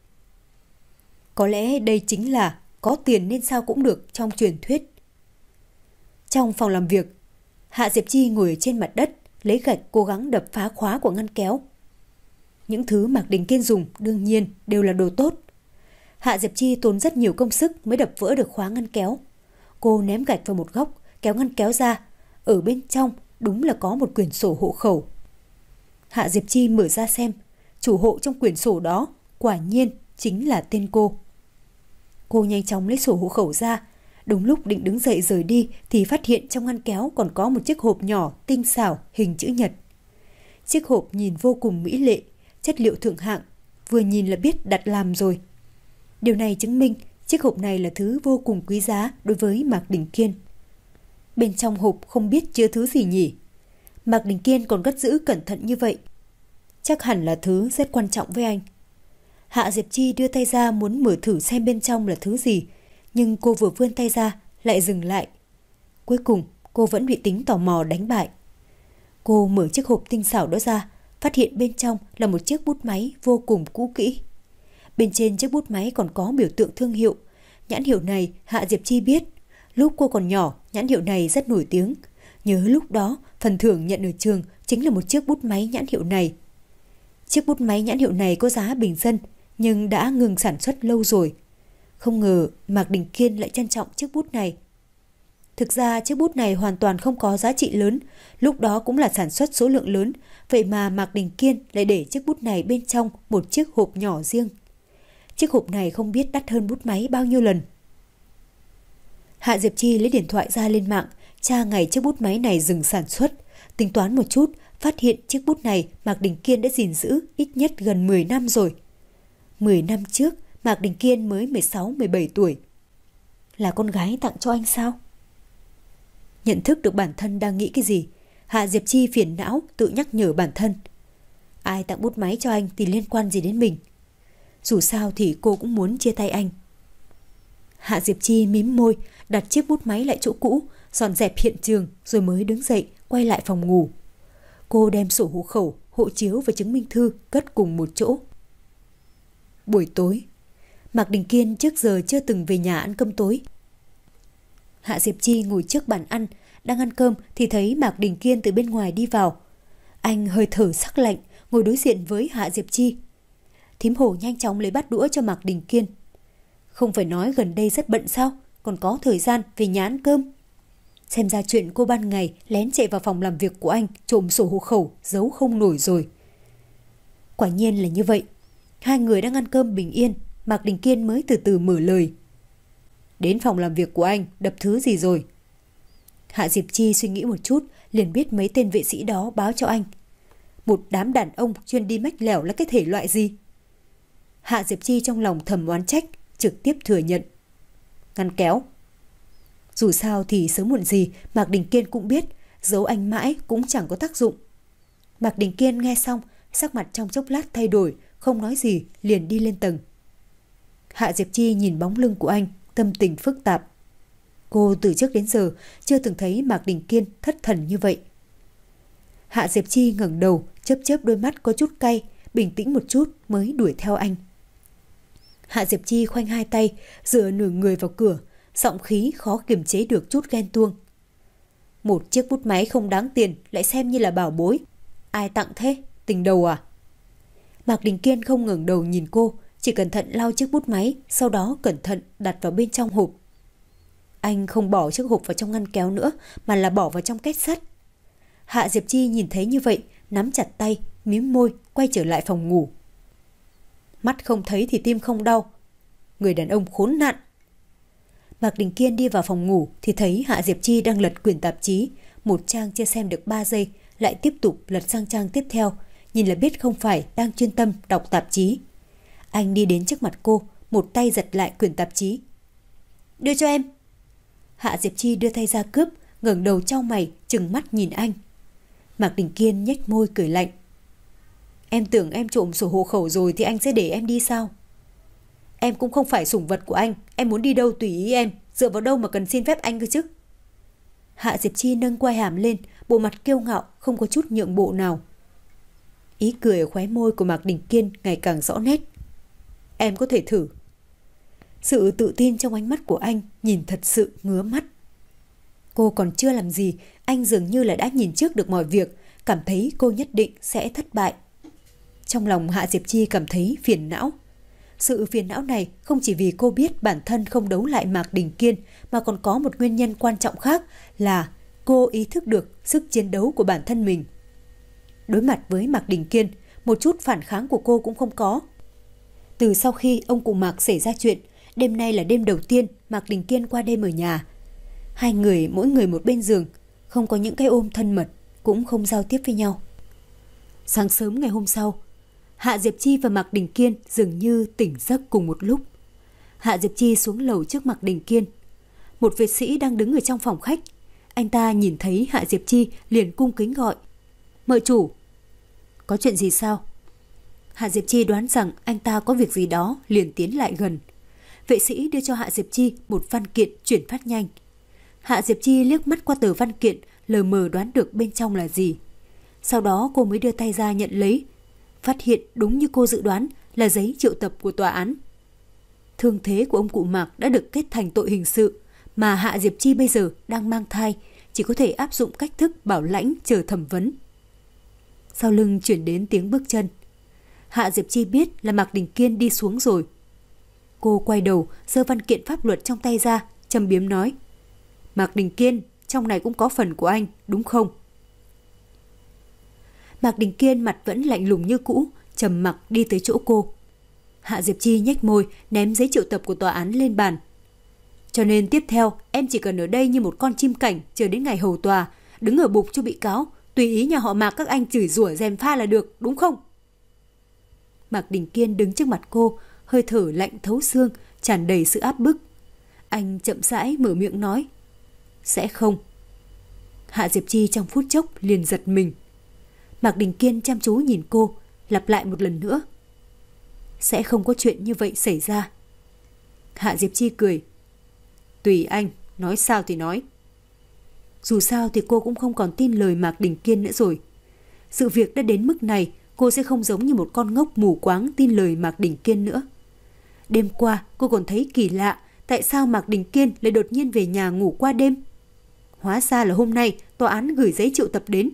Có lẽ đây chính là có tiền nên sao cũng được trong truyền thuyết. Trong phòng làm việc, Hạ Diệp Chi ngồi trên mặt đất, lấy gạch cố gắng đập phá khóa của ngăn kéo. Những thứ Mạc Đình Kiên dùng đương nhiên đều là đồ tốt. Hạ Diệp Chi tốn rất nhiều công sức mới đập vỡ được khóa ngăn kéo. Cô ném gạch vào một góc, kéo ngăn kéo ra. Ở bên trong đúng là có một quyển sổ hộ khẩu. Hạ Diệp Chi mở ra xem, chủ hộ trong quyển sổ đó quả nhiên chính là tên cô. Cô nhanh chóng lấy sổ hộ khẩu ra. Đúng lúc định đứng dậy rời đi thì phát hiện trong ngăn kéo còn có một chiếc hộp nhỏ tinh xảo hình chữ nhật. Chiếc hộp nhìn vô cùng mỹ lệ, chất liệu thượng hạng, vừa nhìn là biết đặt làm rồi. Điều này chứng minh chiếc hộp này là thứ vô cùng quý giá đối với Mạc Đình Kiên. Bên trong hộp không biết chứa thứ gì nhỉ? Mạc Đình Kiên còn cất giữ cẩn thận như vậy. Chắc hẳn là thứ rất quan trọng với anh. Hạ Diệp Chi đưa tay ra muốn mở thử xem bên trong là thứ gì, nhưng cô vừa vươn tay ra lại dừng lại. Cuối cùng cô vẫn bị tính tò mò đánh bại. Cô mở chiếc hộp tinh xảo đó ra, phát hiện bên trong là một chiếc bút máy vô cùng cũ kỹ. Bên trên chiếc bút máy còn có biểu tượng thương hiệu. Nhãn hiệu này Hạ Diệp Chi biết. Lúc cô còn nhỏ, nhãn hiệu này rất nổi tiếng. Nhớ lúc đó, phần thưởng nhận ở trường chính là một chiếc bút máy nhãn hiệu này. Chiếc bút máy nhãn hiệu này có giá bình dân, nhưng đã ngừng sản xuất lâu rồi. Không ngờ Mạc Đình Kiên lại trân trọng chiếc bút này. Thực ra chiếc bút này hoàn toàn không có giá trị lớn, lúc đó cũng là sản xuất số lượng lớn, vậy mà Mạc Đình Kiên lại để chiếc bút này bên trong một chiếc hộp nhỏ riêng. Chiếc hộp này không biết đắt hơn bút máy bao nhiêu lần. Hạ Diệp Chi lấy điện thoại ra lên mạng, tra ngày chiếc bút máy này dừng sản xuất, tính toán một chút, phát hiện chiếc bút này Mạc Đình Kiên đã gìn giữ ít nhất gần mười năm rồi. mười năm trước, Mạc Đình Kiên mới mười sáu mười bảy tuổi. Là con gái tặng cho anh sao? Nhận thức được bản thân đang nghĩ cái gì, Hạ Diệp Chi phiền não tự nhắc nhở bản thân. Ai tặng bút máy cho anh thì liên quan gì đến mình? Dù sao thì cô cũng muốn chia tay anh. Hạ Diệp Chi mím môi, đặt chiếc bút máy lại chỗ cũ, dọn dẹp hiện trường rồi mới đứng dậy quay lại phòng ngủ. Cô đem sổ hộ khẩu, hộ chiếu và chứng minh thư cất cùng một chỗ. Buổi tối, Mạc Đình Kiên trước giờ chưa từng về nhà ăn cơm tối. Hạ Diệp Chi ngồi trước bàn ăn, đang ăn cơm thì thấy Mạc Đình Kiên từ bên ngoài đi vào. Anh hơi thở sắc lạnh, ngồi đối diện với Hạ Diệp Chi. Thím Hổ nhanh chóng lấy bát đũa cho Mạc Đình Kiên. Không phải nói gần đây rất bận sao, còn có thời gian về nhà ăn cơm. Xem ra chuyện cô ban ngày lén chạy vào phòng làm việc của anh, trộm sổ hộ khẩu, giấu không nổi rồi. Quả nhiên là như vậy. Hai người đang ăn cơm bình yên, Mạc Đình Kiên mới từ từ mở lời. Đến phòng làm việc của anh, đập thứ gì rồi? Hạ Diệp Chi suy nghĩ một chút, liền biết mấy tên vệ sĩ đó báo cho anh. Một đám đàn ông chuyên đi mách lẻo là cái thể loại gì? Hạ Diệp Chi trong lòng thầm oán trách, trực tiếp thừa nhận. Ngăn kéo. Dù sao thì sớm muộn gì Mạc Đình Kiên cũng biết, giấu anh mãi cũng chẳng có tác dụng. Mạc Đình Kiên nghe xong, sắc mặt trong chốc lát thay đổi, không nói gì, liền đi lên tầng. Hạ Diệp Chi nhìn bóng lưng của anh, tâm tình phức tạp. Cô từ trước đến giờ chưa từng thấy Mạc Đình Kiên thất thần như vậy. Hạ Diệp Chi ngẩng đầu, chớp chớp đôi mắt có chút cay, bình tĩnh một chút mới đuổi theo anh. Hạ Diệp Chi khoanh hai tay, dựa nửa người vào cửa, giọng khí khó kiềm chế được chút ghen tuông. Một chiếc bút máy không đáng tiền lại xem như là bảo bối. Ai tặng thế? Tình đầu à? Mạc Đình Kiên không ngẩng đầu nhìn cô, chỉ cẩn thận lau chiếc bút máy, sau đó cẩn thận đặt vào bên trong hộp. Anh không bỏ chiếc hộp vào trong ngăn kéo nữa, mà là bỏ vào trong két sắt. Hạ Diệp Chi nhìn thấy như vậy, nắm chặt tay, mím môi, quay trở lại phòng ngủ. Mắt không thấy thì tim không đau. Người đàn ông khốn nạn. Mạc Đình Kiên đi vào phòng ngủ thì thấy Hạ Diệp Chi đang lật quyển tạp chí. Một trang chưa xem được ba giây, lại tiếp tục lật sang trang tiếp theo. Nhìn là biết không phải đang chuyên tâm đọc tạp chí. Anh đi đến trước mặt cô, một tay giật lại quyển tạp chí. Đưa cho em. Hạ Diệp Chi đưa tay ra cướp, ngẩng đầu chau mày, trừng mắt nhìn anh. Mạc Đình Kiên nhếch môi cười lạnh. Em tưởng em trộm sổ hộ khẩu rồi thì anh sẽ để em đi sao? Em cũng không phải sủng vật của anh, em muốn đi đâu tùy ý em, dựa vào đâu mà cần xin phép anh cơ chứ? Hạ Diệp Chi nâng quai hàm lên, bộ mặt kiêu ngạo, không có chút nhượng bộ nào. Ý cười ở khóe môi của Mạc Đình Kiên ngày càng rõ nét. Em có thể thử. Sự tự tin trong ánh mắt của anh nhìn thật sự ngứa mắt. Cô còn chưa làm gì, anh dường như là đã nhìn trước được mọi việc, cảm thấy cô nhất định sẽ thất bại. Trong lòng Hạ Diệp Chi cảm thấy phiền não. Sự phiền não này không chỉ vì cô biết bản thân không đấu lại Mạc Đình Kiên, mà còn có một nguyên nhân quan trọng khác là cô ý thức được sức chiến đấu của bản thân mình. Đối mặt với Mạc Đình Kiên, một chút phản kháng của cô cũng không có. Từ sau khi ông cùng Mạc xảy ra chuyện, đêm nay là đêm đầu tiên Mạc Đình Kiên qua đêm ở nhà. Hai người mỗi người một bên giường, không có những cái ôm thân mật, cũng không giao tiếp với nhau. Sáng sớm ngày hôm sau, Hạ Diệp Chi và Mạc Đình Kiên dường như tỉnh giấc cùng một lúc. Hạ Diệp Chi xuống lầu trước Mạc Đình Kiên. Một vệ sĩ đang đứng ở trong phòng khách. Anh ta nhìn thấy Hạ Diệp Chi liền cung kính gọi. Mợ chủ. Có chuyện gì sao? Hạ Diệp Chi đoán rằng anh ta có việc gì đó, liền tiến lại gần. Vệ sĩ đưa cho Hạ Diệp Chi một văn kiện chuyển phát nhanh. Hạ Diệp Chi liếc mắt qua tờ văn kiện, lờ mờ đoán được bên trong là gì. Sau đó cô mới đưa tay ra nhận lấy. phát hiện đúng như cô dự đoán là giấy triệu tập của tòa án. Thương thế của ông cụ Mạc đã được kết thành tội hình sự, mà Hạ Diệp Chi bây giờ đang mang thai, chỉ có thể áp dụng cách thức bảo lãnh chờ thẩm vấn. Sau lưng chuyển đến tiếng bước chân. Hạ Diệp Chi biết là Mạc Đình Kiên đi xuống rồi. Cô quay đầu, giơ văn kiện pháp luật trong tay ra, châm biếm nói: Mạc Đình Kiên, trong này cũng có phần của anh, đúng không? Mạc Đình Kiên mặt vẫn lạnh lùng như cũ, trầm mặc đi tới chỗ cô. Hạ Diệp Chi nhếch môi, ném giấy triệu tập của tòa án lên bàn. Cho nên tiếp theo, em chỉ cần ở đây như một con chim cảnh chờ đến ngày hầu tòa, đứng ở bục cho bị cáo, tùy ý nhà họ Mạc các anh chửi rủa gièm pha là được, đúng không? Mạc Đình Kiên đứng trước mặt cô, hơi thở lạnh thấu xương, tràn đầy sự áp bức. Anh chậm rãi mở miệng nói: Sẽ không. Hạ Diệp Chi trong phút chốc liền giật mình. Mạc Đình Kiên chăm chú nhìn cô, lặp lại một lần nữa: Sẽ không có chuyện như vậy xảy ra. Hạ Diệp Chi cười: Tùy anh, nói sao thì nói. Dù sao thì cô cũng không còn tin lời Mạc Đình Kiên nữa rồi. Sự việc đã đến mức này, cô sẽ không giống như một con ngốc mù quáng tin lời Mạc Đình Kiên nữa. Đêm qua cô còn thấy kỳ lạ, tại sao Mạc Đình Kiên lại đột nhiên về nhà ngủ qua đêm. Hóa ra là hôm nay tòa án gửi giấy triệu tập đến.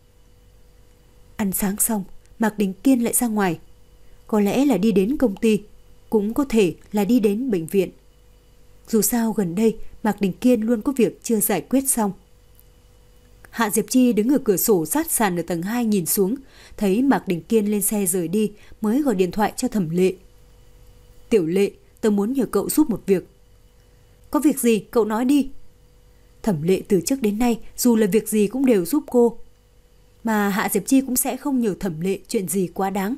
Ăn sáng xong, Mạc Đình Kiên lại ra ngoài. Có lẽ là đi đến công ty, cũng có thể là đi đến bệnh viện. Dù sao gần đây Mạc Đình Kiên luôn có việc chưa giải quyết xong. Hạ Diệp Chi đứng ở cửa sổ sát sàn ở tầng hai nhìn xuống, thấy Mạc Đình Kiên lên xe rời đi, mới gọi điện thoại cho Thẩm Lệ. Tiểu Lệ, tớ muốn nhờ cậu giúp một việc. Có việc gì cậu nói đi. Thẩm Lệ từ trước đến nay dù là việc gì cũng đều giúp cô, mà Hạ Diệp Chi cũng sẽ không nhờ Thẩm Lệ chuyện gì quá đáng.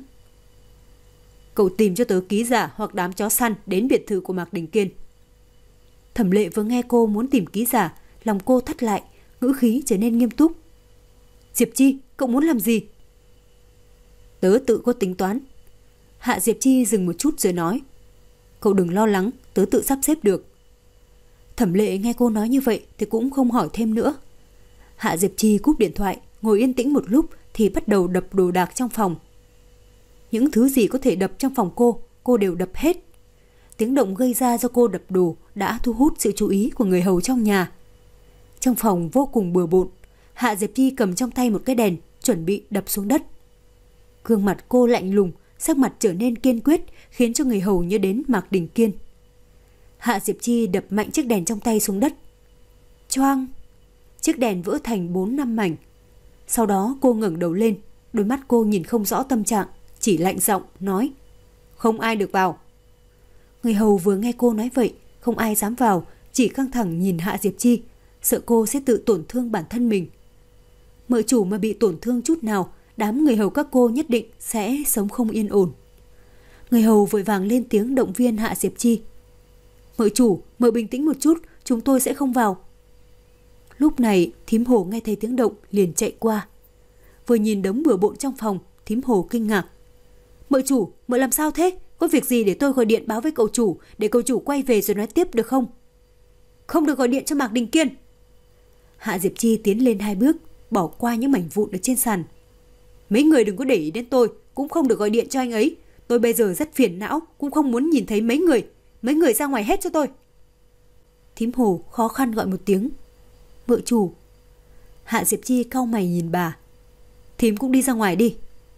Cậu tìm cho tớ ký giả hoặc đám chó săn đến biệt thự của Mạc Đình Kiên. Thẩm Lệ vừa nghe cô muốn tìm ký giả, lòng cô thắt lại, ngữ khí trở nên nghiêm túc. Diệp Chi, cậu muốn làm gì? Tớ tự có tính toán. Hạ Diệp Chi dừng một chút rồi nói: Cậu đừng lo lắng, tớ tự sắp xếp được. Thẩm Lệ nghe cô nói như vậy thì cũng không hỏi thêm nữa. Hạ Diệp Chi cúp điện thoại, ngồi yên tĩnh một lúc thì bắt đầu đập đồ đạc trong phòng. Những thứ gì có thể đập trong phòng cô, cô đều đập hết. Tiếng động gây ra do cô đập đồ đã thu hút sự chú ý của người hầu trong nhà. Trong phòng vô cùng bừa bộn, Hạ Diệp Chi cầm trong tay một cái đèn, chuẩn bị đập xuống đất. Gương mặt cô lạnh lùng, sắc mặt trở nên kiên quyết, khiến cho người hầu nhớ đến Mạc Đình Kiên. Hạ Diệp Chi đập mạnh chiếc đèn trong tay xuống đất. Choang! Chiếc đèn vỡ thành bốn năm mảnh. Sau đó cô ngẩng đầu lên, đôi mắt cô nhìn không rõ tâm trạng, chỉ lạnh giọng nói: Không ai được vào. Người hầu vừa nghe cô nói vậy, không ai dám vào, chỉ căng thẳng nhìn Hạ Diệp Chi, sợ cô sẽ tự tổn thương bản thân mình. Mợ chủ mà bị tổn thương chút nào, đám người hầu các cô nhất định sẽ sống không yên ổn. Người hầu vội vàng lên tiếng động viên Hạ Diệp Chi. Mợ chủ, mợ bình tĩnh một chút, chúng tôi sẽ không vào. Lúc này thím Hồ nghe thấy tiếng động liền chạy qua. Vừa nhìn đống bừa bộn trong phòng, thím Hồ kinh ngạc. Mợ chủ, mợ làm sao thế? Có việc gì để tôi gọi điện báo với cậu chủ, để cậu chủ quay về rồi nói tiếp được không? Không được gọi điện cho Mạc Đình Kiên. Hạ Diệp Chi tiến lên hai bước, bỏ qua những mảnh vụn ở trên sàn. Mấy người đừng có để ý đến tôi, cũng không được gọi điện cho anh ấy. Tôi bây giờ rất phiền não, cũng không muốn nhìn thấy mấy người. Mấy người ra ngoài hết cho tôi. Thím Hồ khó khăn gọi một tiếng. Mợ chủ. Hạ Diệp Chi cau mày nhìn bà. Thím cũng đi ra ngoài đi.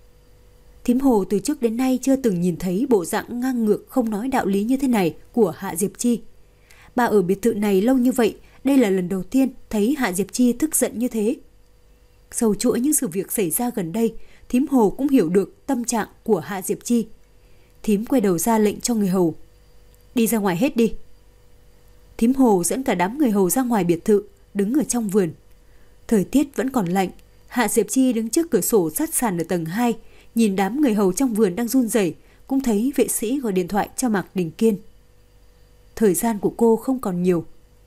Thím Hồ từ trước đến nay chưa từng nhìn thấy bộ dạng ngang ngược không nói đạo lý như thế này của Hạ Diệp Chi. Bà ở biệt thự này lâu như vậy, đây là lần đầu tiên thấy Hạ Diệp Chi tức giận như thế. Sâu chuỗi những sự việc xảy ra gần đây, thím Hồ cũng hiểu được tâm trạng của Hạ Diệp Chi. Thím quay đầu ra lệnh cho người hầu. Đi ra ngoài hết đi. Thím Hồ dẫn cả đám người hầu ra ngoài biệt thự, đứng ở trong vườn. Thời tiết vẫn còn lạnh, Hạ Diệp Chi đứng trước cửa sổ sát sàn ở tầng hai, nhìn đám người hầu trong vườn đang run rẩy, cũng thấy vệ sĩ gọi điện thoại cho Mạc Đình Kiên. Thời gian của cô không còn nhiều.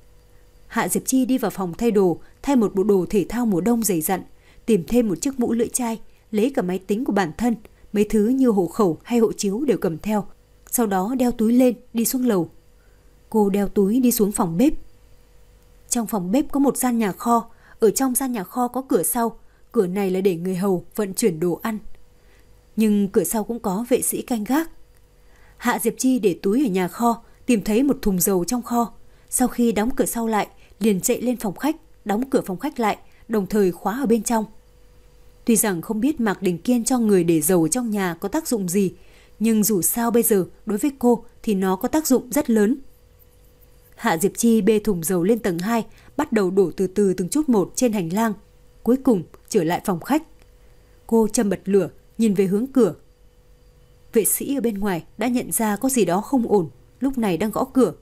Hạ Diệp Chi đi vào phòng thay đồ, thay một bộ đồ thể thao mùa đông dày dặn, tìm thêm một chiếc mũ lưỡi chai, lấy cả máy tính của bản thân, mấy thứ như hộ khẩu hay hộ chiếu đều cầm theo. Sau đó đeo túi lên, đi xuống lầu. Cô đeo túi đi xuống phòng bếp. Trong phòng bếp có một gian nhà kho, ở trong gian nhà kho có cửa sau, cửa này là để người hầu vận chuyển đồ ăn. nhưng cửa sau cũng có vệ sĩ canh gác. Hạ Diệp Chi để túi ở nhà kho, tìm thấy một thùng dầu trong kho. Sau khi đóng cửa sau lại, liền chạy lên phòng khách, đóng cửa phòng khách lại, đồng thời khóa ở bên trong. Tuy rằng không biết Mạc Đình Kiên cho người để dầu trong nhà có tác dụng gì, nhưng dù sao bây giờ đối với cô thì nó có tác dụng rất lớn. Hạ Diệp Chi bê thùng dầu lên tầng hai, bắt đầu đổ từ từ từng chút một trên hành lang, cuối cùng trở lại phòng khách. Cô châm bật lửa, nhìn về hướng cửa. Vệ sĩ ở bên ngoài đã nhận ra có gì đó không ổn, lúc này đang gõ cửa.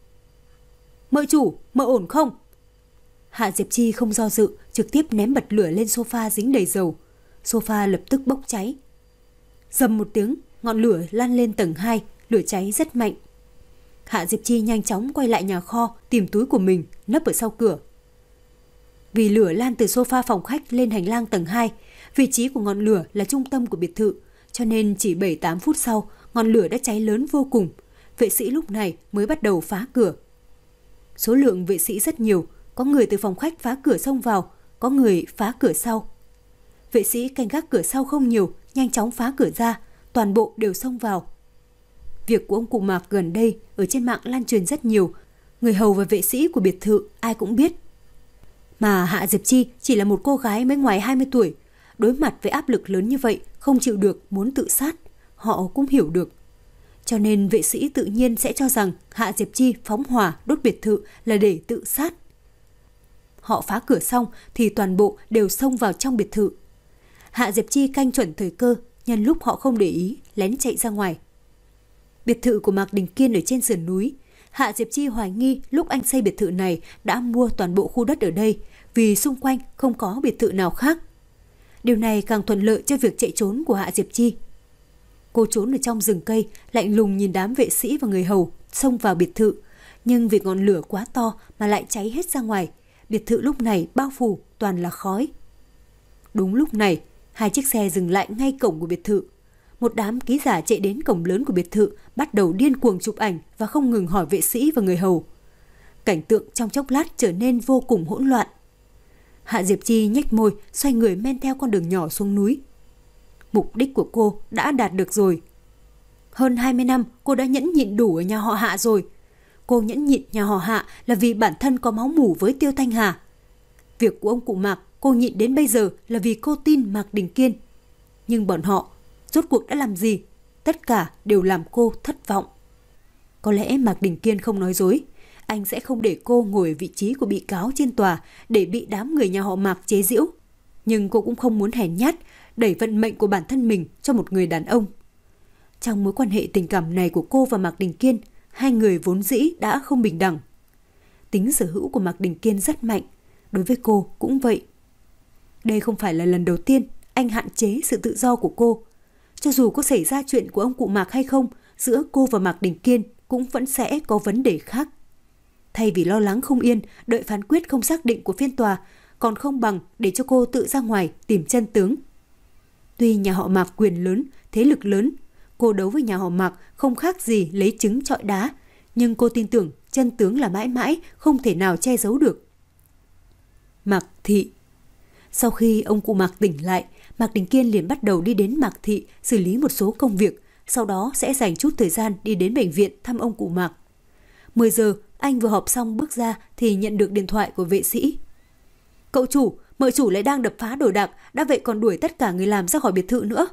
Mợ chủ, mợ ổn không? Hạ Diệp Chi không do dự, trực tiếp ném bật lửa lên sofa dính đầy dầu. Sofa lập tức bốc cháy. Rầm một tiếng, ngọn lửa lan lên tầng hai, lửa cháy rất mạnh. Hạ Diệp Chi nhanh chóng quay lại nhà kho, tìm túi của mình, nấp ở sau cửa. Vì lửa lan từ sofa phòng khách lên hành lang tầng hai, vị trí của ngọn lửa là trung tâm của biệt thự, cho nên chỉ bảy tám phút sau, ngọn lửa đã cháy lớn vô cùng. Vệ sĩ lúc này mới bắt đầu phá cửa. Số lượng vệ sĩ rất nhiều, có người từ phòng khách phá cửa xông vào, có người phá cửa sau. Vệ sĩ canh gác cửa sau không nhiều, nhanh chóng phá cửa ra, toàn bộ đều xông vào. Việc của ông cụ Mạc gần đây ở trên mạng lan truyền rất nhiều, người hầu và vệ sĩ của biệt thự ai cũng biết. Mà Hạ Diệp Chi chỉ là một cô gái mới ngoài hai mươi tuổi, đối mặt với áp lực lớn như vậy, không chịu được muốn tự sát, họ cũng hiểu được. Cho nên vệ sĩ tự nhiên sẽ cho rằng Hạ Diệp Chi phóng hỏa đốt biệt thự là để tự sát. Họ phá cửa xong thì toàn bộ đều xông vào trong biệt thự. Hạ Diệp Chi canh chuẩn thời cơ, nhân lúc họ không để ý, lén chạy ra ngoài. Biệt thự của Mạc Đình Kiên ở trên sườn núi. Hạ Diệp Chi hoài nghi lúc anh xây biệt thự này đã mua toàn bộ khu đất ở đây, vì xung quanh không có biệt thự nào khác. Điều này càng thuận lợi cho việc chạy trốn của Hạ Diệp Chi. Cô trốn ở trong rừng cây, lạnh lùng nhìn đám vệ sĩ và người hầu xông vào biệt thự. Nhưng vì ngọn lửa quá to mà lại cháy hết ra ngoài. Biệt thự lúc này bao phủ toàn là khói. Đúng lúc này, hai chiếc xe dừng lại ngay cổng của biệt thự. Một đám ký giả chạy đến cổng lớn của biệt thự, bắt đầu điên cuồng chụp ảnh và không ngừng hỏi vệ sĩ và người hầu. Cảnh tượng trong chốc lát trở nên vô cùng hỗn loạn. Hạ Diệp Chi nhếch môi, xoay người men theo con đường nhỏ xuống núi. Mục đích của cô đã đạt được rồi. Hơn hai mươi năm cô đã nhẫn nhịn đủ ở nhà họ Hạ rồi. Cô nhẫn nhịn nhà họ Hạ là vì bản thân có máu mủ với Tiêu Thanh Hà. Việc của ông cụ Mạc cô nhịn đến bây giờ là vì cô tin Mạc Đình Kiên. Nhưng bọn họ rốt cuộc đã làm gì? Tất cả đều làm cô thất vọng. Có lẽ Mạc Đình Kiên không nói dối. Anh sẽ không để cô ngồi ở vị trí của bị cáo trên tòa để bị đám người nhà họ Mạc chế giễu. Nhưng cô cũng không muốn hèn nhát, đẩy vận mệnh của bản thân mình cho một người đàn ông. Trong mối quan hệ tình cảm này của cô và Mạc Đình Kiên, hai người vốn dĩ đã không bình đẳng. Tính sở hữu của Mạc Đình Kiên rất mạnh, đối với cô cũng vậy. Đây không phải là lần đầu tiên anh hạn chế sự tự do của cô. Cho dù có xảy ra chuyện của ông cụ Mạc hay không, giữa cô và Mạc Đình Kiên cũng vẫn sẽ có vấn đề khác. Thay vì lo lắng không yên, đợi phán quyết không xác định của phiên tòa, còn không bằng để cho cô tự ra ngoài tìm chân tướng. Tuy nhà họ Mạc quyền lớn, thế lực lớn, cô đấu với nhà họ Mạc không khác gì lấy trứng trọi đá, nhưng cô tin tưởng chân tướng là mãi mãi không thể nào che giấu được. Mạc Thị. Sau khi ông cụ Mạc tỉnh lại, Mạc Đình Kiên liền bắt đầu đi đến Mạc Thị xử lý một số công việc, sau đó sẽ dành chút thời gian đi đến bệnh viện thăm ông cụ Mạc. mười giờ, anh vừa họp xong bước ra thì nhận được điện thoại của vệ sĩ. Cậu chủ, mợ chủ lại đang đập phá đồ đạc, đã vậy còn đuổi tất cả người làm ra khỏi biệt thự nữa.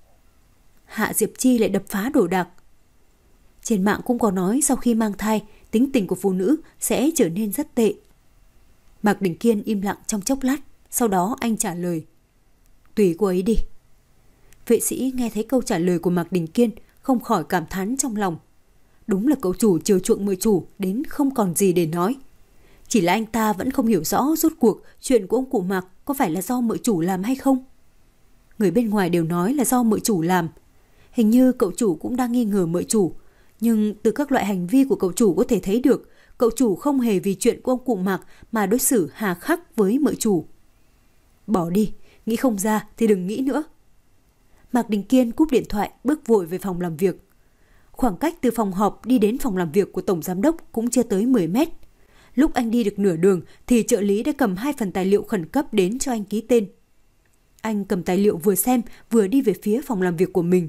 Hạ Diệp Chi lại đập phá đồ đạc. Trên mạng cũng có nói sau khi mang thai, tính tình của phụ nữ sẽ trở nên rất tệ. Mạc Đình Kiên im lặng trong chốc lát, sau đó anh trả lời. Tùy cô ấy đi. Vệ sĩ nghe thấy câu trả lời của Mạc Đình Kiên, không khỏi cảm thán trong lòng. Đúng là cậu chủ chiều chuộng mợ chủ đến không còn gì để nói. Chỉ là anh ta vẫn không hiểu rõ rốt cuộc chuyện của ông cụ Mạc có phải là do mợ chủ làm hay không. Người bên ngoài đều nói là do mợ chủ làm. Hình như cậu chủ cũng đang nghi ngờ mợ chủ. Nhưng từ các loại hành vi của cậu chủ có thể thấy được, cậu chủ không hề vì chuyện của ông cụ Mạc mà đối xử hà khắc với mợ chủ. Bỏ đi, nghĩ không ra thì đừng nghĩ nữa. Mạc Đình Kiên cúp điện thoại, bước vội về phòng làm việc. Khoảng cách từ phòng họp đi đến phòng làm việc của tổng giám đốc cũng chưa tới mười mét. Lúc anh đi được nửa đường thì trợ lý đã cầm hai phần tài liệu khẩn cấp đến cho anh ký tên. Anh cầm tài liệu vừa xem vừa đi về phía phòng làm việc của mình.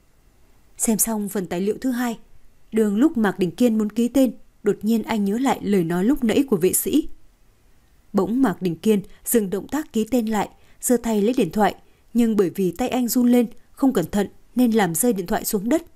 Xem xong phần tài liệu thứ hai, đường lúc Mạc Đình Kiên muốn ký tên, đột nhiên anh nhớ lại lời nói lúc nãy của vệ sĩ. Bỗng Mạc Đình Kiên dừng động tác ký tên lại, giơ tay lấy điện thoại, nhưng bởi vì tay anh run lên, không cẩn thận nên làm rơi điện thoại xuống đất.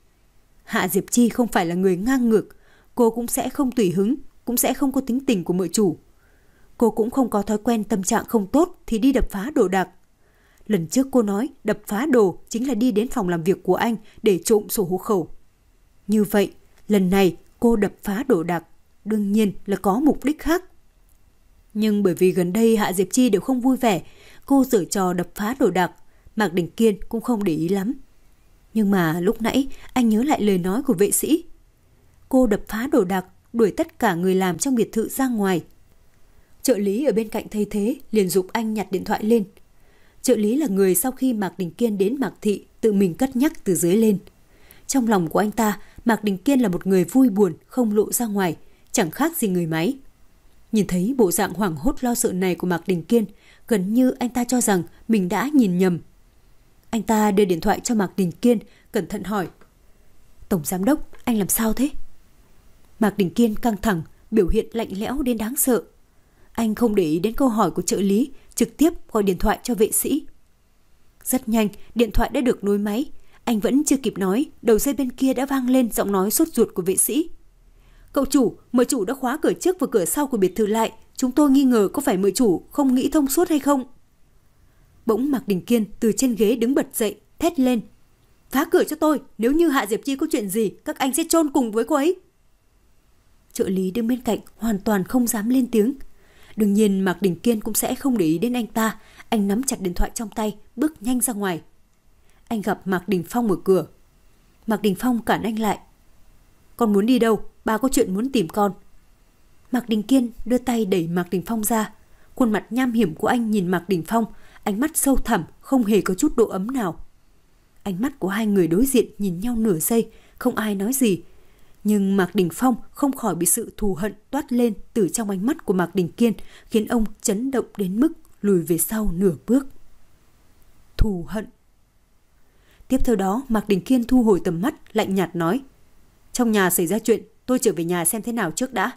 Hạ Diệp Chi không phải là người ngang ngược, cô cũng sẽ không tùy hứng, cũng sẽ không có tính tình của mợ chủ. Cô cũng không có thói quen tâm trạng không tốt thì đi đập phá đồ đạc. Lần trước cô nói đập phá đồ chính là đi đến phòng làm việc của anh để trộm sổ hộ khẩu. Như vậy, lần này cô đập phá đồ đạc, đương nhiên là có mục đích khác. Nhưng bởi vì gần đây Hạ Diệp Chi đều không vui vẻ, cô giở trò đập phá đồ đạc, Mạc Đình Kiên cũng không để ý lắm. Nhưng mà lúc nãy anh nhớ lại lời nói của vệ sĩ. Cô đập phá đồ đạc, đuổi tất cả người làm trong biệt thự ra ngoài. Trợ lý ở bên cạnh thấy thế liền giục anh nhặt điện thoại lên. Trợ lý là người sau khi Mạc Đình Kiên đến Mạc Thị tự mình cất nhắc từ dưới lên. Trong lòng của anh ta, Mạc Đình Kiên là một người vui buồn không lộ ra ngoài, chẳng khác gì người máy. Nhìn thấy bộ dạng hoảng hốt lo sợ này của Mạc Đình Kiên, gần như anh ta cho rằng mình đã nhìn nhầm. Anh ta đưa điện thoại cho Mạc Đình Kiên, cẩn thận hỏi: Tổng giám đốc, anh làm sao thế? Mạc Đình Kiên căng thẳng, biểu hiện lạnh lẽo đến đáng sợ. Anh không để ý đến câu hỏi của trợ lý, trực tiếp gọi điện thoại cho vệ sĩ. Rất nhanh, điện thoại đã được nối máy. Anh vẫn chưa kịp nói, đầu dây bên kia đã vang lên giọng nói sốt ruột của vệ sĩ. Cậu chủ, mợ chủ đã khóa cửa trước và cửa sau của biệt thự lại. Chúng tôi nghi ngờ có phải mợ chủ không nghĩ thông suốt hay không? Bỗng Mạc Đình Kiên từ trên ghế đứng bật dậy, thét lên: Phá cửa cho tôi, nếu như Hạ Diệp Chi có chuyện gì, các anh sẽ chôn cùng với cô ấy. Trợ lý đứng bên cạnh hoàn toàn không dám lên tiếng. Đương nhiên Mạc Đình Kiên cũng sẽ không để ý đến anh ta. Anh nắm chặt điện thoại trong tay, bước nhanh ra ngoài. Anh gặp Mạc Đình Phong ở cửa. Mạc Đình Phong cản anh lại. Con muốn đi đâu? Ba có chuyện muốn tìm con. Mạc Đình Kiên đưa tay đẩy Mạc Đình Phong ra. Khuôn mặt nham hiểm của anh nhìn Mạc Đình Phong, ánh mắt sâu thẳm, không hề có chút độ ấm nào. Ánh mắt của hai người đối diện nhìn nhau nửa giây, không ai nói gì. Nhưng Mạc Đình Phong không khỏi bị sự thù hận toát lên từ trong ánh mắt của Mạc Đình Kiên, khiến ông chấn động đến mức lùi về sau nửa bước. Thù hận. Tiếp theo đó, Mạc Đình Kiên thu hồi tầm mắt, lạnh nhạt nói: Trong nhà xảy ra chuyện, tôi trở về nhà xem thế nào trước đã.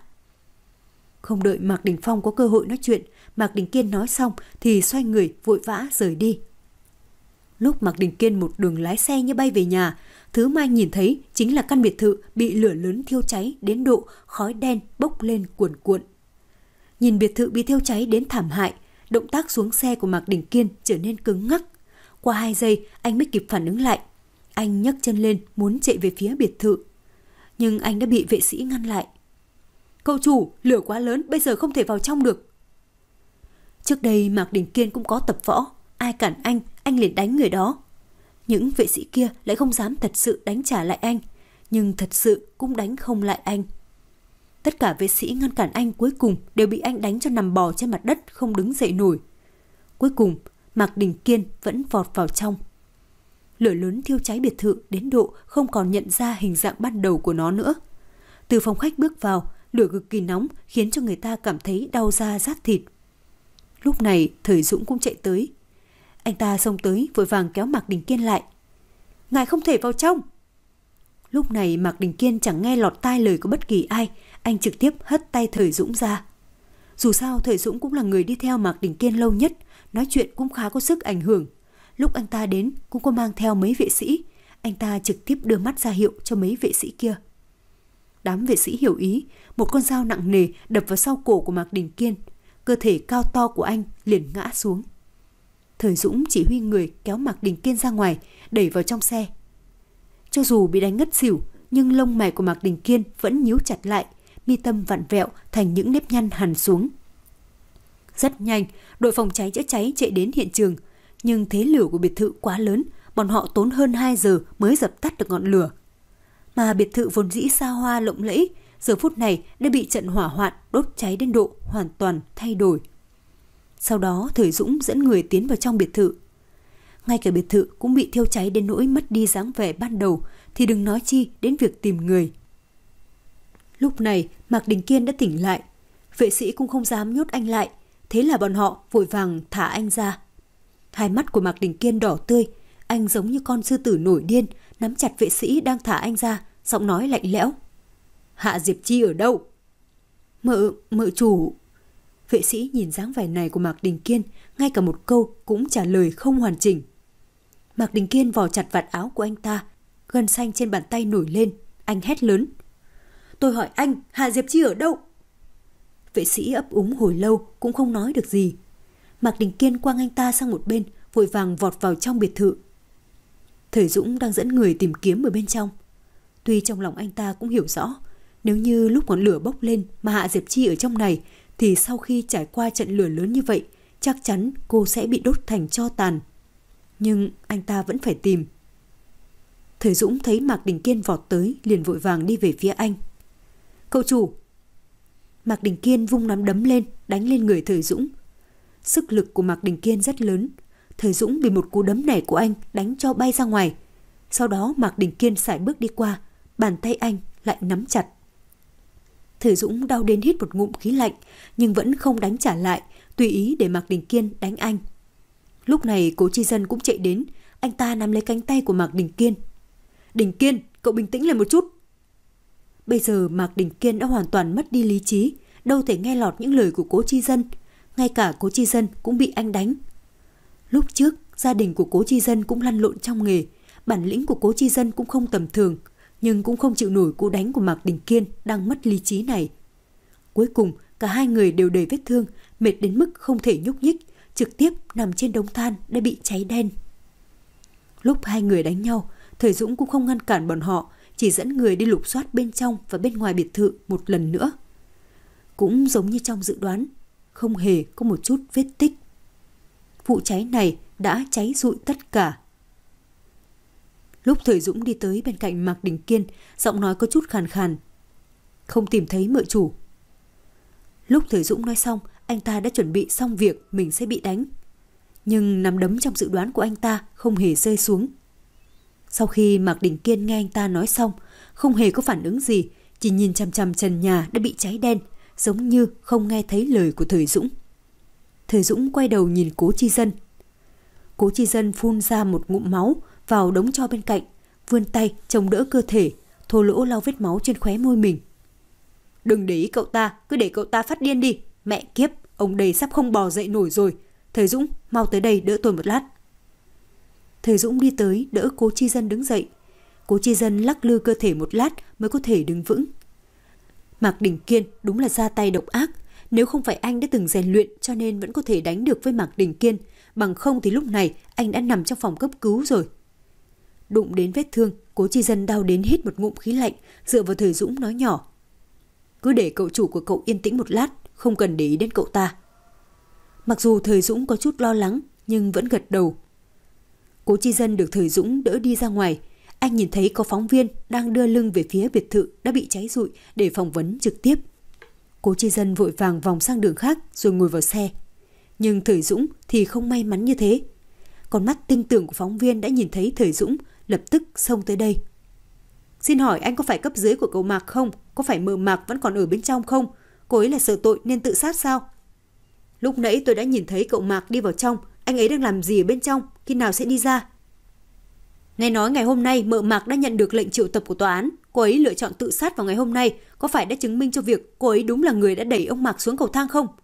Không đợi Mạc Đình Phong có cơ hội nói chuyện, Mạc Đình Kiên nói xong thì xoay người vội vã rời đi. Lúc Mạc Đình Kiên một đường lái xe như bay về nhà, thứ mà anh nhìn thấy chính là căn biệt thự bị lửa lớn thiêu cháy đến độ khói đen bốc lên cuồn cuộn. Nhìn biệt thự bị thiêu cháy đến thảm hại, động tác xuống xe của Mạc Đình Kiên trở nên cứng ngắc. Qua hai giây, anh mới kịp phản ứng lại. Anh nhấc chân lên muốn chạy về phía biệt thự. Nhưng anh đã bị vệ sĩ ngăn lại. Cậu chủ, lửa quá lớn, bây giờ không thể vào trong được. Trước đây Mạc Đình Kiên cũng có tập võ. Ai cản anh, anh liền đánh người đó. Những vệ sĩ kia lại không dám thật sự đánh trả lại anh, nhưng thật sự cũng đánh không lại anh. Tất cả vệ sĩ ngăn cản anh cuối cùng đều bị anh đánh cho nằm bò trên mặt đất, không đứng dậy nổi. Cuối cùng, Mạc Đình Kiên vẫn vọt vào trong. Lửa lớn thiêu cháy biệt thự đến độ không còn nhận ra hình dạng ban đầu của nó nữa. Từ phòng khách bước vào, lửa cực kỳ nóng khiến cho người ta cảm thấy đau da rát thịt. Lúc này Thời Dũng cũng chạy tới. Anh ta xông tới vội vàng kéo Mạc Đình Kiên lại. Ngài không thể vào trong. Lúc này Mạc Đình Kiên chẳng nghe lọt tai lời của bất kỳ ai. Anh trực tiếp hất tay Thời Dũng ra. Dù sao Thời Dũng cũng là người đi theo Mạc Đình Kiên lâu nhất, nói chuyện cũng khá có sức ảnh hưởng. Lúc anh ta đến cũng có mang theo mấy vệ sĩ. Anh ta trực tiếp đưa mắt ra hiệu cho mấy vệ sĩ kia. Đám vệ sĩ hiểu ý, một con dao nặng nề đập vào sau cổ của Mạc Đình Kiên. Cơ thể cao to của anh liền ngã xuống. Thời Dũng chỉ huy người kéo Mạc Đình Kiên ra ngoài, đẩy vào trong xe. Cho dù bị đánh ngất xỉu, nhưng lông mày của Mạc Đình Kiên vẫn nhíu chặt lại, mi tâm vặn vẹo thành những nếp nhăn hằn xuống. Rất nhanh, đội phòng cháy chữa cháy chạy đến hiện trường, nhưng thế lửa của biệt thự quá lớn, bọn họ tốn hơn hai giờ mới dập tắt được ngọn lửa. Mà biệt thự vốn dĩ xa hoa lộng lẫy, giờ phút này đã bị trận hỏa hoạn đốt cháy đến độ hoàn toàn thay đổi. Sau đó Thời Dũng dẫn người tiến vào trong biệt thự. Ngay cả biệt thự cũng bị thiêu cháy đến nỗi mất đi dáng vẻ ban đầu, thì đừng nói chi đến việc tìm người. Lúc này Mạc Đình Kiên đã tỉnh lại. Vệ sĩ cũng không dám nhốt anh lại, thế là bọn họ vội vàng thả anh ra. Hai mắt của Mạc Đình Kiên đỏ tươi, anh giống như con sư tử nổi điên, nắm chặt vệ sĩ đang thả anh ra, giọng nói lạnh lẽo. Hạ Diệp Chi ở đâu? Mợ, mợ chủ. Vệ sĩ nhìn dáng vẻ này của Mạc Đình Kiên, ngay cả một câu cũng trả lời không hoàn chỉnh. Mạc Đình Kiên vò chặt vạt áo của anh ta, gân xanh trên bàn tay nổi lên, anh hét lớn. Tôi hỏi anh, Hạ Diệp Chi ở đâu? Vệ sĩ ấp úng hồi lâu cũng không nói được gì. Mạc Đình Kiên quăng anh ta sang một bên, vội vàng vọt vào trong biệt thự. Thời Dũng đang dẫn người tìm kiếm ở bên trong. Tuy trong lòng anh ta cũng hiểu rõ, nếu như lúc ngọn lửa bốc lên mà Hạ Diệp Chi ở trong này, thì sau khi trải qua trận lửa lớn như vậy, chắc chắn cô sẽ bị đốt thành tro tàn. Nhưng anh ta vẫn phải tìm. Thời Dũng thấy Mạc Đình Kiên vọt tới, liền vội vàng đi về phía anh. Cậu chủ! Mạc Đình Kiên vung nắm đấm lên, đánh lên người Thời Dũng. Sức lực của Mạc Đình Kiên rất lớn. Thời Dũng bị một cú đấm này của anh đánh cho bay ra ngoài. Sau đó Mạc Đình Kiên sải bước đi qua, bàn tay anh lại nắm chặt. Thời Dũng đau đến hít một ngụm khí lạnh, nhưng vẫn không đánh trả lại, tùy ý để Mạc Đình Kiên đánh anh. Lúc này Cố Chi Dân cũng chạy đến, anh ta nắm lấy cánh tay của Mạc Đình Kiên. Đình Kiên, cậu bình tĩnh lại một chút. Bây giờ Mạc Đình Kiên đã hoàn toàn mất đi lý trí, đâu thể nghe lọt những lời của Cố Chi Dân. Ngay cả Cố Chi Dân cũng bị anh đánh. Lúc trước, gia đình của Cố Chi Dân cũng lăn lộn trong nghề, bản lĩnh của Cố Chi Dân cũng không tầm thường, nhưng cũng không chịu nổi cú đánh của Mạc Đình Kiên đang mất lý trí này. Cuối cùng, cả hai người đều đầy vết thương, mệt đến mức không thể nhúc nhích, trực tiếp nằm trên đống than đã bị cháy đen. Lúc hai người đánh nhau, Thời Dũng cũng không ngăn cản bọn họ, chỉ dẫn người đi lục soát bên trong và bên ngoài biệt thự một lần nữa. Cũng giống như trong dự đoán, không hề có một chút vết tích. Vụ cháy này đã cháy rụi tất cả. Lúc Thời Dũng đi tới bên cạnh Mạc Đình Kiên, giọng nói có chút khàn khàn. Không tìm thấy mợ chủ. Lúc Thời Dũng nói xong, anh ta đã chuẩn bị xong việc mình sẽ bị đánh. Nhưng nắm đấm trong dự đoán của anh ta không hề rơi xuống. Sau khi Mạc Đình Kiên nghe anh ta nói xong, không hề có phản ứng gì, chỉ nhìn chằm chằm trần nhà đã bị cháy đen, giống như không nghe thấy lời của Thời Dũng. Thời Dũng quay đầu nhìn Cố Chi Dân. Cố Chi Dân phun ra một ngụm máu vào đống tro bên cạnh, vươn tay chống đỡ cơ thể, thô lỗ lau vết máu trên khóe môi mình. Đừng để ý cậu ta, cứ để cậu ta phát điên đi. Mẹ kiếp, ông đây sắp không bò dậy nổi rồi. Thời Dũng, mau tới đây đỡ tôi một lát. Thời Dũng đi tới đỡ Cố Chi Dân đứng dậy. Cố Chi Dân lắc lư cơ thể một lát mới có thể đứng vững. Mạc Đình Kiên đúng là ra tay độc ác. Nếu không phải anh đã từng rèn luyện cho nên vẫn có thể đánh được với Mạc Đình Kiên, bằng không thì lúc này anh đã nằm trong phòng cấp cứu rồi. Đụng đến vết thương, Cố Chi Dân đau đến hít một ngụm khí lạnh, dựa vào Thời Dũng nói nhỏ. Cứ để cậu chủ của cậu yên tĩnh một lát, không cần để ý đến cậu ta. Mặc dù Thời Dũng có chút lo lắng, nhưng vẫn gật đầu. Cố Chi Dân được Thời Dũng đỡ đi ra ngoài. Anh nhìn thấy có phóng viên đang đưa lưng về phía biệt thự đã bị cháy rụi để phỏng vấn trực tiếp. Cố Chi Dân vội vàng vòng sang đường khác rồi ngồi vào xe. Nhưng Thời Dũng thì không may mắn như thế. Con mắt tinh tường của phóng viên đã nhìn thấy Thời Dũng, lập tức xông tới đây. Xin hỏi anh có phải cấp dưới của cậu Mạc không? Có phải mợ Mạc vẫn còn ở bên trong không? Cô ấy là sợ tội nên tự sát sao? Lúc nãy tôi đã nhìn thấy cậu Mạc đi vào trong. Anh ấy đang làm gì ở bên trong? Khi nào sẽ đi ra? Nghe nói ngày hôm nay mợ Mạc đã nhận được lệnh triệu tập của tòa án. Cô ấy lựa chọn tự sát vào ngày hôm nay. Có phải đã chứng minh cho việc cô ấy đúng là người đã đẩy ông Mạc xuống cầu thang không?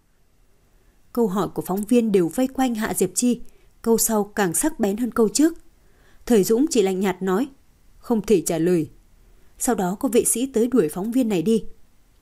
Câu hỏi của phóng viên đều vây quanh Hạ Diệp Chi. Câu sau càng sắc bén hơn câu trước. Thời Dũng chỉ lạnh nhạt nói, không thể trả lời. Sau đó có vệ sĩ tới đuổi phóng viên này đi.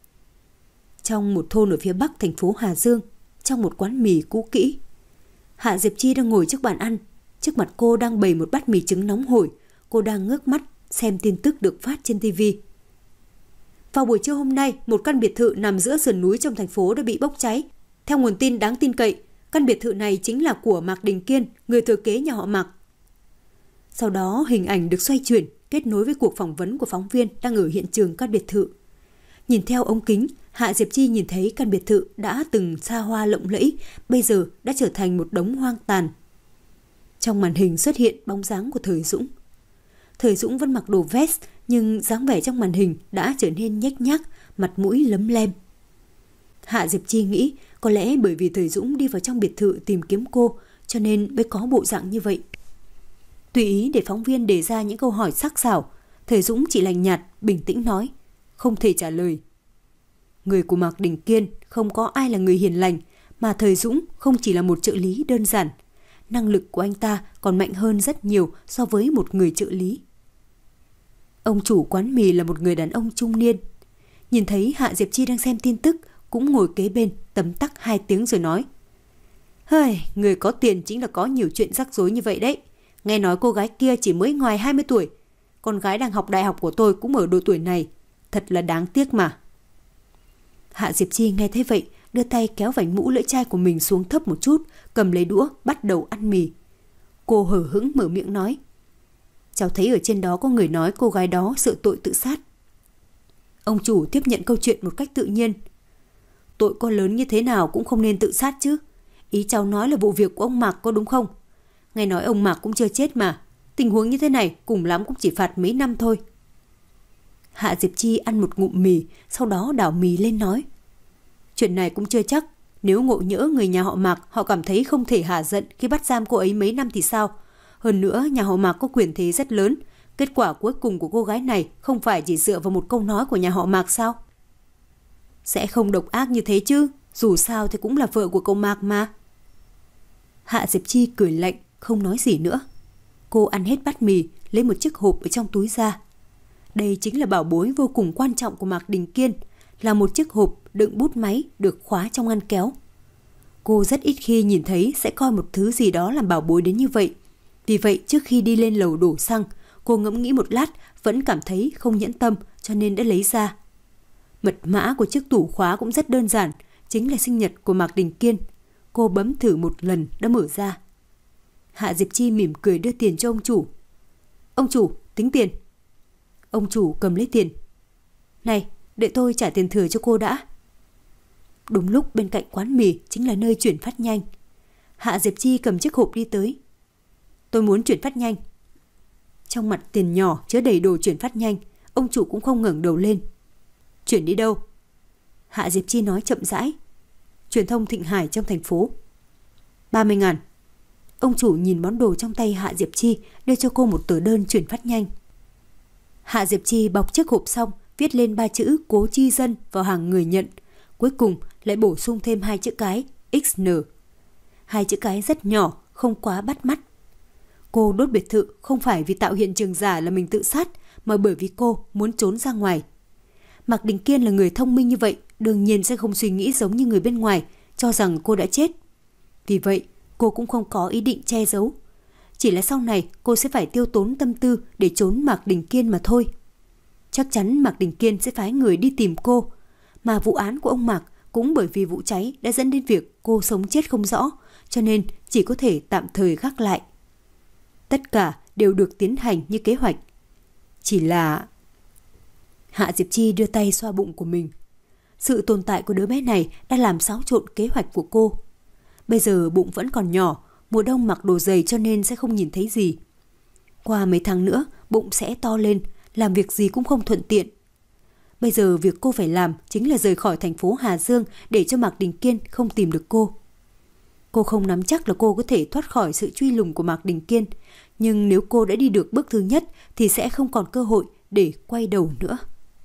Trong một thôn ở phía bắc thành phố Hà Dương, trong một quán mì cũ kỹ, Hạ Diệp Chi đang ngồi trước bàn ăn. Trước mặt cô đang bày một bát mì trứng nóng hổi. Cô đang ngước mắt xem tin tức được phát trên ti vi. Vào buổi trưa hôm nay, một căn biệt thự nằm giữa sườn núi trong thành phố đã bị bốc cháy. Theo nguồn tin đáng tin cậy, căn biệt thự này chính là của Mạc Đình Kiên, người thừa kế nhà họ Mạc. Sau đó hình ảnh được xoay chuyển, kết nối với cuộc phỏng vấn của phóng viên đang ở hiện trường căn biệt thự. Nhìn theo ống kính, Hạ Diệp Chi nhìn thấy căn biệt thự đã từng xa hoa lộng lẫy, bây giờ đã trở thành một đống hoang tàn. Trong màn hình xuất hiện bóng dáng của Thời Dũng. Thời Dũng vẫn mặc đồ vest, nhưng dáng vẻ trong màn hình đã trở nên nhếch nhác, mặt mũi lấm lem. Hạ Diệp Chi nghĩ có lẽ bởi vì Thời Dũng đi vào trong biệt thự tìm kiếm cô, cho nên mới có bộ dạng như vậy. Tùy ý để phóng viên đề ra những câu hỏi sắc sảo, Thời Dũng chỉ lạnh nhạt, bình tĩnh nói, không thể trả lời. Người của Mạc Đình Kiên không có ai là người hiền lành, mà Thời Dũng không chỉ là một trợ lý đơn giản. Năng lực của anh ta còn mạnh hơn rất nhiều so với một người trợ lý. Ông chủ quán mì là một người đàn ông trung niên. Nhìn thấy Hạ Diệp Chi đang xem tin tức, cũng ngồi kế bên tấm tắc hai tiếng rồi nói, hơi, người có tiền chính là có nhiều chuyện rắc rối như vậy đấy. Nghe nói cô gái kia chỉ mới ngoài hai mươi tuổi. Con gái đang học đại học của tôi cũng ở độ tuổi này. Thật là đáng tiếc mà. Hạ Diệp Chi nghe thấy vậy, đưa tay kéo vành mũ lưỡi chai của mình xuống thấp một chút, cầm lấy đũa, bắt đầu ăn mì. Cô hở hững mở miệng nói, cháu thấy ở trên đó có người nói cô gái đó sợ tội tự sát. Ông chủ tiếp nhận câu chuyện một cách tự nhiên. Tội có lớn như thế nào cũng không nên tự sát chứ. Ý cháu nói là vụ việc của ông Mạc có đúng không? Nghe nói ông Mạc cũng chưa chết mà. Tình huống như thế này cùng lắm cũng chỉ phạt mấy năm thôi. Hạ Diệp Chi ăn một ngụm mì, sau đó đảo mì lên nói, chuyện này cũng chưa chắc. Nếu ngộ nhỡ người nhà họ Mạc họ cảm thấy không thể hả giận khi bắt giam cô ấy mấy năm thì sao? Hơn nữa nhà họ Mạc có quyền thế rất lớn. Kết quả cuối cùng của cô gái này không phải chỉ dựa vào một câu nói của nhà họ Mạc sao? Sẽ không độc ác như thế chứ. Dù sao thì cũng là vợ của cậu Mạc mà. Hạ Diệp Chi cười lạnh, không nói gì nữa. Cô ăn hết bát mì, lấy một chiếc hộp ở trong túi ra. Đây chính là bảo bối vô cùng quan trọng của Mạc Đình Kiên, là một chiếc hộp đựng bút máy được khóa trong ngăn kéo. Cô rất ít khi nhìn thấy sẽ coi một thứ gì đó làm bảo bối đến như vậy. Vì vậy trước khi đi lên lầu đổ xăng, cô ngẫm nghĩ một lát vẫn cảm thấy không nhẫn tâm, cho nên đã lấy ra. Mật mã của chiếc tủ khóa cũng rất đơn giản, chính là sinh nhật của Mạc Đình Kiên. Cô bấm thử một lần đã mở ra. Hạ Diệp Chi mỉm cười đưa tiền cho ông chủ. Ông chủ, tính tiền. Ông chủ cầm lấy tiền. Này, để tôi trả tiền thừa cho cô đã. Đúng lúc bên cạnh quán mì chính là nơi chuyển phát nhanh. Hạ Diệp Chi cầm chiếc hộp đi tới. Tôi muốn chuyển phát nhanh. Trong mặt tiền nhỏ chứa đầy đồ chuyển phát nhanh, ông chủ cũng không ngẩng đầu lên. Chuyển đi đâu? Hạ Diệp Chi nói chậm rãi. Truyền thông Thịnh Hải trong thành phố. ba mươi ngàn. Ông chủ nhìn món đồ trong tay Hạ Diệp Chi, đưa cho cô một tờ đơn chuyển phát nhanh. Hạ Diệp Chi bọc chiếc hộp xong, viết lên ba chữ Cố Chi Dân vào hàng người nhận. Cuối cùng lại bổ sung thêm hai chữ cái ích en. Hai chữ cái rất nhỏ, không quá bắt mắt. Cô đốt biệt thự không phải vì tạo hiện trường giả là mình tự sát, mà bởi vì cô muốn trốn ra ngoài. Mạc Đình Kiên là người thông minh như vậy, đương nhiên sẽ không suy nghĩ giống như người bên ngoài, cho rằng cô đã chết. Vì vậy, cô cũng không có ý định che giấu. Chỉ là sau này cô sẽ phải tiêu tốn tâm tư để trốn Mạc Đình Kiên mà thôi. Chắc chắn Mạc Đình Kiên sẽ phái người đi tìm cô. Mà vụ án của ông Mạc cũng bởi vì vụ cháy đã dẫn đến việc cô sống chết không rõ, cho nên chỉ có thể tạm thời gác lại. Tất cả đều được tiến hành như kế hoạch. Chỉ là... Hạ Diệp Chi đưa tay xoa bụng của mình. Sự tồn tại của đứa bé này đã làm xáo trộn kế hoạch của cô. Bây giờ bụng vẫn còn nhỏ, mùa đông mặc đồ dày cho nên sẽ không nhìn thấy gì. Qua mấy tháng nữa, bụng sẽ to lên, làm việc gì cũng không thuận tiện. Bây giờ việc cô phải làm chính là rời khỏi thành phố Hà Dương để cho Mạc Đình Kiên không tìm được cô. Cô không nắm chắc là cô có thể thoát khỏi sự truy lùng của Mạc Đình Kiên, nhưng nếu cô đã đi được bước thứ nhất thì sẽ không còn cơ hội để quay đầu nữa.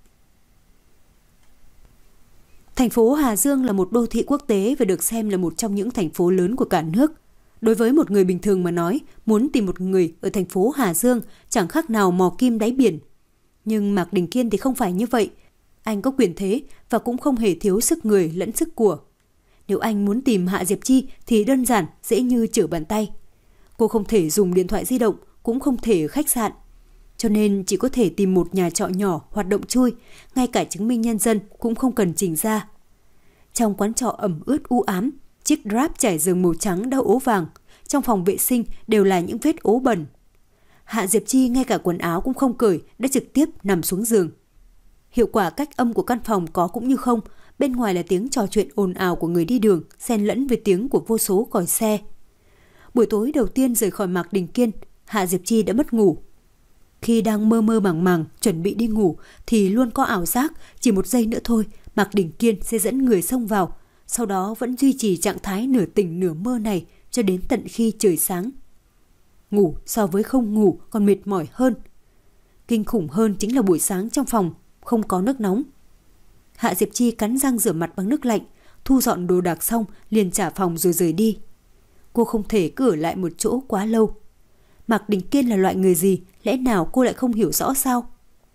Thành phố Hà Dương là một đô thị quốc tế và được xem là một trong những thành phố lớn của cả nước. Đối với một người bình thường mà nói, muốn tìm một người ở thành phố Hà Dương chẳng khác nào mò kim đáy biển. Nhưng Mạc Đình Kiên thì không phải như vậy. Anh có quyền thế và cũng không hề thiếu sức người lẫn sức của. Nếu anh muốn tìm Hạ Diệp Chi thì đơn giản, dễ như trở bàn tay. Cô không thể dùng điện thoại di động, cũng không thể khách sạn. Cho nên chỉ có thể tìm một nhà trọ nhỏ hoạt động chui, ngay cả chứng minh nhân dân cũng không cần trình ra. Trong quán trọ ẩm ướt u ám, chiếc Grab trải giường màu trắng đau ố vàng, trong phòng vệ sinh đều là những vết ố bẩn. Hạ Diệp Chi ngay cả quần áo cũng không cởi, đã trực tiếp nằm xuống giường. Hiệu quả cách âm của căn phòng có cũng như không, bên ngoài là tiếng trò chuyện ồn ào của người đi đường, xen lẫn với tiếng của vô số còi xe. Buổi tối đầu tiên rời khỏi Mạc Đình Kiên, Hạ Diệp Chi đã mất ngủ. Khi đang mơ mơ màng màng chuẩn bị đi ngủ thì luôn có ảo giác chỉ một giây nữa thôi Mạc Đình Kiên sẽ dẫn người xông vào, sau đó vẫn duy trì trạng thái nửa tỉnh nửa mơ này cho đến tận khi trời sáng. Ngủ so với không ngủ còn mệt mỏi hơn. Kinh khủng hơn chính là buổi sáng trong phòng không có nước nóng. Hạ Diệp Chi cắn răng rửa mặt bằng nước lạnh, thu dọn đồ đạc xong liền trả phòng rồi rời đi. Cô không thể cứ ở lại một chỗ quá lâu. Mạc Đình Kiên là loại người gì, lẽ nào cô lại không hiểu rõ sao?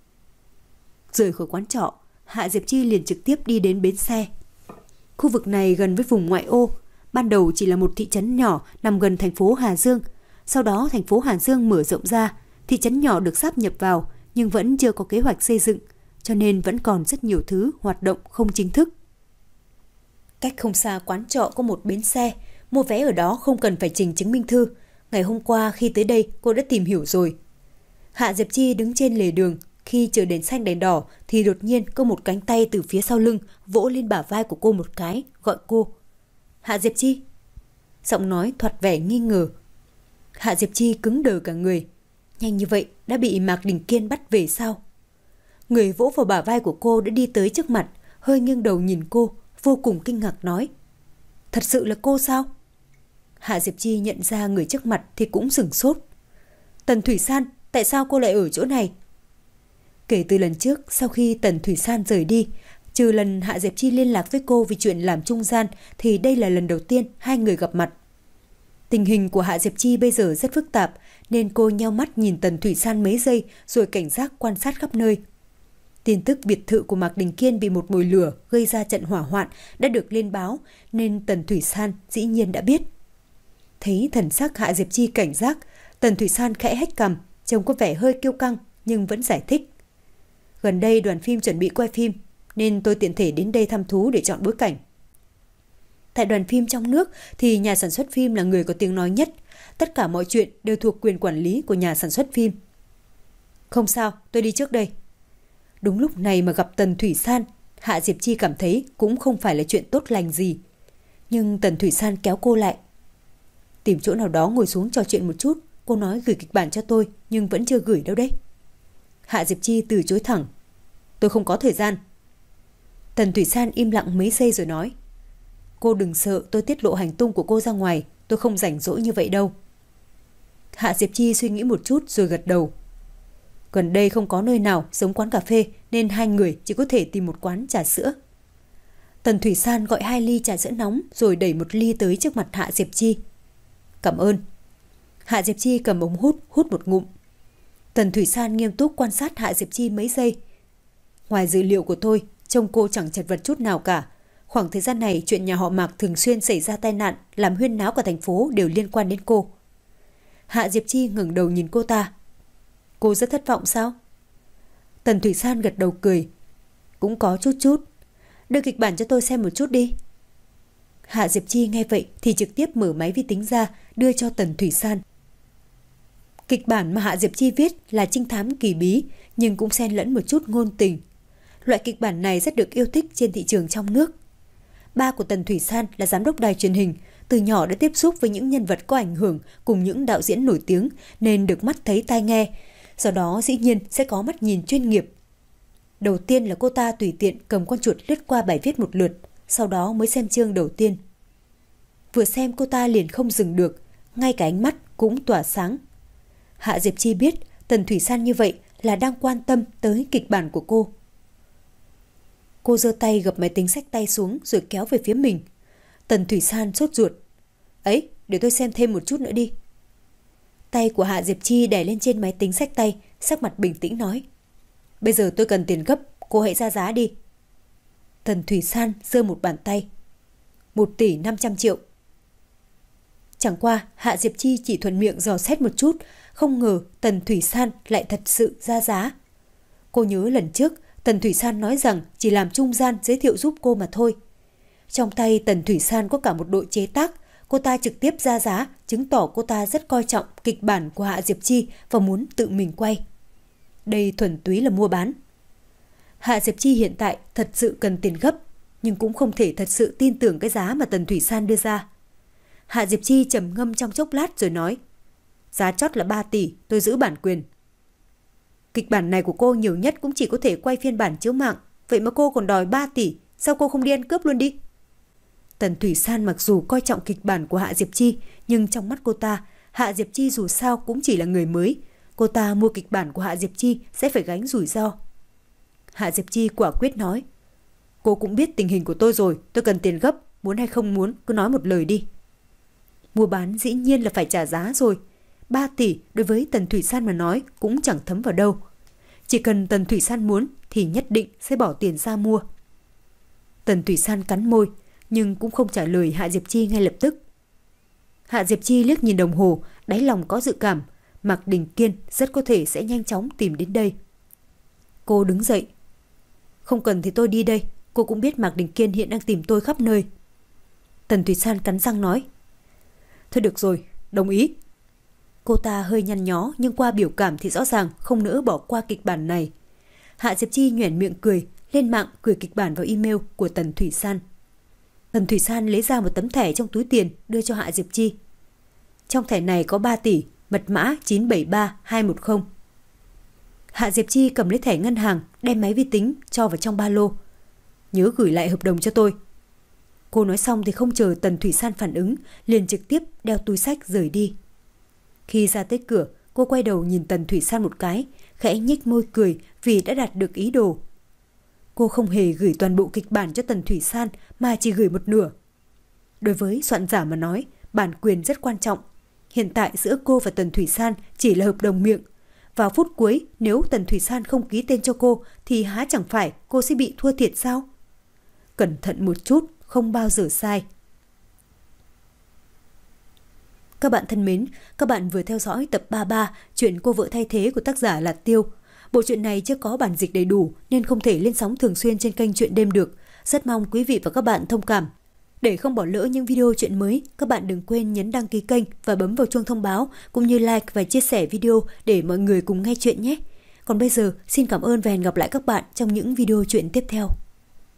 Rời khỏi quán trọ, Hạ Diệp Chi liền trực tiếp đi đến bến xe. Khu vực này gần với vùng ngoại ô, ban đầu chỉ là một thị trấn nhỏ nằm gần thành phố Hà Dương. Sau đó thành phố Hà Dương mở rộng ra, thị trấn nhỏ được sáp nhập vào nhưng vẫn chưa có kế hoạch xây dựng, cho nên vẫn còn rất nhiều thứ hoạt động không chính thức. Cách không xa quán trọ có một bến xe, mua vé ở đó không cần phải trình chứng minh thư. Ngày hôm qua khi tới đây cô đã tìm hiểu rồi. Hạ Diệp Chi đứng trên lề đường, khi chờ đèn xanh đèn đỏ thì đột nhiên có một cánh tay từ phía sau lưng vỗ lên bả vai của cô một cái, gọi cô. Hạ Diệp Chi. Giọng nói thoạt vẻ nghi ngờ. Hạ Diệp Chi cứng đờ cả người. Nhanh như vậy đã bị Mạc Đình Kiên bắt về sao? Người vỗ vào bả vai của cô đã đi tới trước mặt, hơi nghiêng đầu nhìn cô, vô cùng kinh ngạc nói. Thật sự là cô sao? Hạ Diệp Chi nhận ra người trước mặt thì cũng sửng sốt. Tần Thủy San, tại sao cô lại ở chỗ này? Kể từ lần trước, sau khi Tần Thủy San rời đi, trừ lần Hạ Diệp Chi liên lạc với cô vì chuyện làm trung gian, thì đây là lần đầu tiên hai người gặp mặt. Tình hình của Hạ Diệp Chi bây giờ rất phức tạp, nên cô nheo mắt nhìn Tần Thủy San mấy giây rồi cảnh giác quan sát khắp nơi. Tin tức biệt thự của Mạc Đình Kiên bị một mồi lửa gây ra trận hỏa hoạn đã được lên báo, nên Tần Thủy San dĩ nhiên đã biết. Thấy thần sắc Hạ Diệp Chi cảnh giác, Tần Thủy San khẽ hét cằm, trông có vẻ hơi kiêu căng nhưng vẫn giải thích. Gần đây đoàn phim chuẩn bị quay phim, nên tôi tiện thể đến đây thăm thú để chọn bối cảnh. Tại đoàn phim trong nước thì nhà sản xuất phim là người có tiếng nói nhất. Tất cả mọi chuyện đều thuộc quyền quản lý của nhà sản xuất phim. Không sao, tôi đi trước đây. Đúng lúc này mà gặp Tần Thủy San, Hạ Diệp Chi cảm thấy cũng không phải là chuyện tốt lành gì. Nhưng Tần Thủy San kéo cô lại. Tìm chỗ nào đó ngồi xuống trò chuyện một chút. Cô nói gửi kịch bản cho tôi nhưng vẫn chưa gửi đâu đấy. Hạ Diệp Chi từ chối thẳng. Tôi không có thời gian. Tần Thủy San im lặng mấy giây rồi nói. Cô đừng sợ tôi tiết lộ hành tung của cô ra ngoài. Tôi không rảnh rỗi như vậy đâu. Hạ Diệp Chi suy nghĩ một chút rồi gật đầu. Gần đây không có nơi nào giống quán cà phê, nên hai người chỉ có thể tìm một quán trà sữa. Tần Thủy San gọi hai ly trà sữa nóng rồi đẩy một ly tới trước mặt Hạ Diệp Chi. Cảm ơn. Hạ Diệp Chi cầm ống hút, hút một ngụm. Tần Thủy San nghiêm túc quan sát Hạ Diệp Chi mấy giây. Ngoài dữ liệu của tôi, trông cô chẳng chật vật chút nào cả. Khoảng thời gian này chuyện nhà họ Mạc thường xuyên xảy ra tai nạn, làm huyên náo cả thành phố đều liên quan đến cô. Hạ Diệp Chi ngẩng đầu nhìn cô ta. Cô rất thất vọng sao? Tần Thủy San gật đầu cười. Cũng có chút chút. Đưa kịch bản cho tôi xem một chút đi. Hạ Diệp Chi nghe vậy thì trực tiếp mở máy vi tính ra đưa cho Tần Thủy San. Kịch bản mà Hạ Diệp Chi viết là trinh thám kỳ bí, nhưng cũng xen lẫn một chút ngôn tình. Loại kịch bản này rất được yêu thích trên thị trường trong nước. Ba của Tần Thủy San là giám đốc đài truyền hình, từ nhỏ đã tiếp xúc với những nhân vật có ảnh hưởng cùng những đạo diễn nổi tiếng nên được mắt thấy tai nghe, do đó dĩ nhiên sẽ có mắt nhìn chuyên nghiệp. Đầu tiên là cô ta tùy tiện cầm con chuột lướt qua bài viết một lượt, sau đó mới xem chương đầu tiên. Vừa xem cô ta liền không dừng được, ngay cả ánh mắt cũng tỏa sáng. Hạ Diệp Chi biết Tần Thủy San như vậy là đang quan tâm tới kịch bản của cô. Cô giơ tay gập máy tính xách tay xuống rồi kéo về phía mình. Tần Thủy San sốt ruột. Ấy, để tôi xem thêm một chút nữa đi. Tay của Hạ Diệp Chi đè lên trên máy tính xách tay, sắc mặt bình tĩnh nói. Bây giờ tôi cần tiền gấp, cô hãy ra giá đi. Tần Thủy San giơ một bàn tay. Một tỷ năm trăm triệu. Chẳng qua Hạ Diệp Chi chỉ thuận miệng dò xét một chút, không ngờ Tần Thủy San lại thật sự ra giá. Cô nhớ lần trước Tần Thủy San nói rằng chỉ làm trung gian giới thiệu giúp cô mà thôi. Trong tay Tần Thủy San có cả một đội chế tác, cô ta trực tiếp ra giá, chứng tỏ cô ta rất coi trọng kịch bản của Hạ Diệp Chi và muốn tự mình quay. Đây thuần túy là mua bán. Hạ Diệp Chi hiện tại thật sự cần tiền gấp, nhưng cũng không thể thật sự tin tưởng cái giá mà Tần Thủy San đưa ra. Hạ Diệp Chi trầm ngâm trong chốc lát rồi nói. Giá chót là ba tỷ, tôi giữ bản quyền. Kịch bản này của cô nhiều nhất cũng chỉ có thể quay phiên bản chiếu mạng, vậy mà cô còn đòi ba tỷ, sao cô không đi ăn cướp luôn đi? Tần Thủy San mặc dù coi trọng kịch bản của Hạ Diệp Chi, nhưng trong mắt cô ta, Hạ Diệp Chi dù sao cũng chỉ là người mới. Cô ta mua kịch bản của Hạ Diệp Chi sẽ phải gánh rủi ro. Hạ Diệp Chi quả quyết nói, cô cũng biết tình hình của tôi rồi, tôi cần tiền gấp, muốn hay không muốn cứ nói một lời đi. Mua bán dĩ nhiên là phải trả giá rồi. ba tỷ đối với Tần Thủy San mà nói cũng chẳng thấm vào đâu. Chỉ cần Tần Thủy San muốn thì nhất định sẽ bỏ tiền ra mua. Tần Thủy San cắn môi, nhưng cũng không trả lời Hạ Diệp Chi ngay lập tức. Hạ Diệp Chi liếc nhìn đồng hồ, đáy lòng có dự cảm, Mạc Đình Kiên rất có thể sẽ nhanh chóng tìm đến đây. Cô đứng dậy. Không cần thì tôi đi đây, cô cũng biết Mạc Đình Kiên hiện đang tìm tôi khắp nơi. Tần Thủy San cắn răng nói. Thôi được rồi, đồng ý. Cô ta hơi nhăn nhó nhưng qua biểu cảm thì rõ ràng không nỡ bỏ qua kịch bản này. Hạ Diệp Chi nhoẻn miệng cười, lên mạng gửi kịch bản vào email của Tần Thủy San. Tần Thủy San lấy ra một tấm thẻ trong túi tiền đưa cho Hạ Diệp Chi. Trong thẻ này có ba tỷ, mật mã chín bảy ba hai một không. Hạ Diệp Chi cầm lấy thẻ ngân hàng, đem máy vi tính cho vào trong ba lô. Nhớ gửi lại hợp đồng cho tôi. Cô nói xong thì không chờ Tần Thủy San phản ứng, liền trực tiếp đeo túi xách rời đi. Khi ra tới cửa, cô quay đầu nhìn Tần Thủy San một cái, khẽ nhếch môi cười vì đã đạt được ý đồ. Cô không hề gửi toàn bộ kịch bản cho Tần Thủy San mà chỉ gửi một nửa. Đối với soạn giả mà nói, bản quyền rất quan trọng. Hiện tại giữa cô và Tần Thủy San chỉ là hợp đồng miệng. Vào phút cuối, nếu Tần Thủy San không ký tên cho cô thì há chẳng phải cô sẽ bị thua thiệt sao? Cẩn thận một chút, không bao giờ sai. Các bạn thân mến, các bạn vừa theo dõi tập ba mươi ba chuyện Cô Vợ Thay Thế của tác giả Lạt Tiêu. Bộ truyện này chưa có bản dịch đầy đủ nên không thể lên sóng thường xuyên trên kênh Truyện Đêm được. Rất mong quý vị và các bạn thông cảm. Để không bỏ lỡ những video truyện mới, các bạn đừng quên nhấn đăng ký kênh và bấm vào chuông thông báo, cũng như like và chia sẻ video để mọi người cùng nghe chuyện nhé. Còn bây giờ, xin cảm ơn và hẹn gặp lại các bạn trong những video truyện tiếp theo.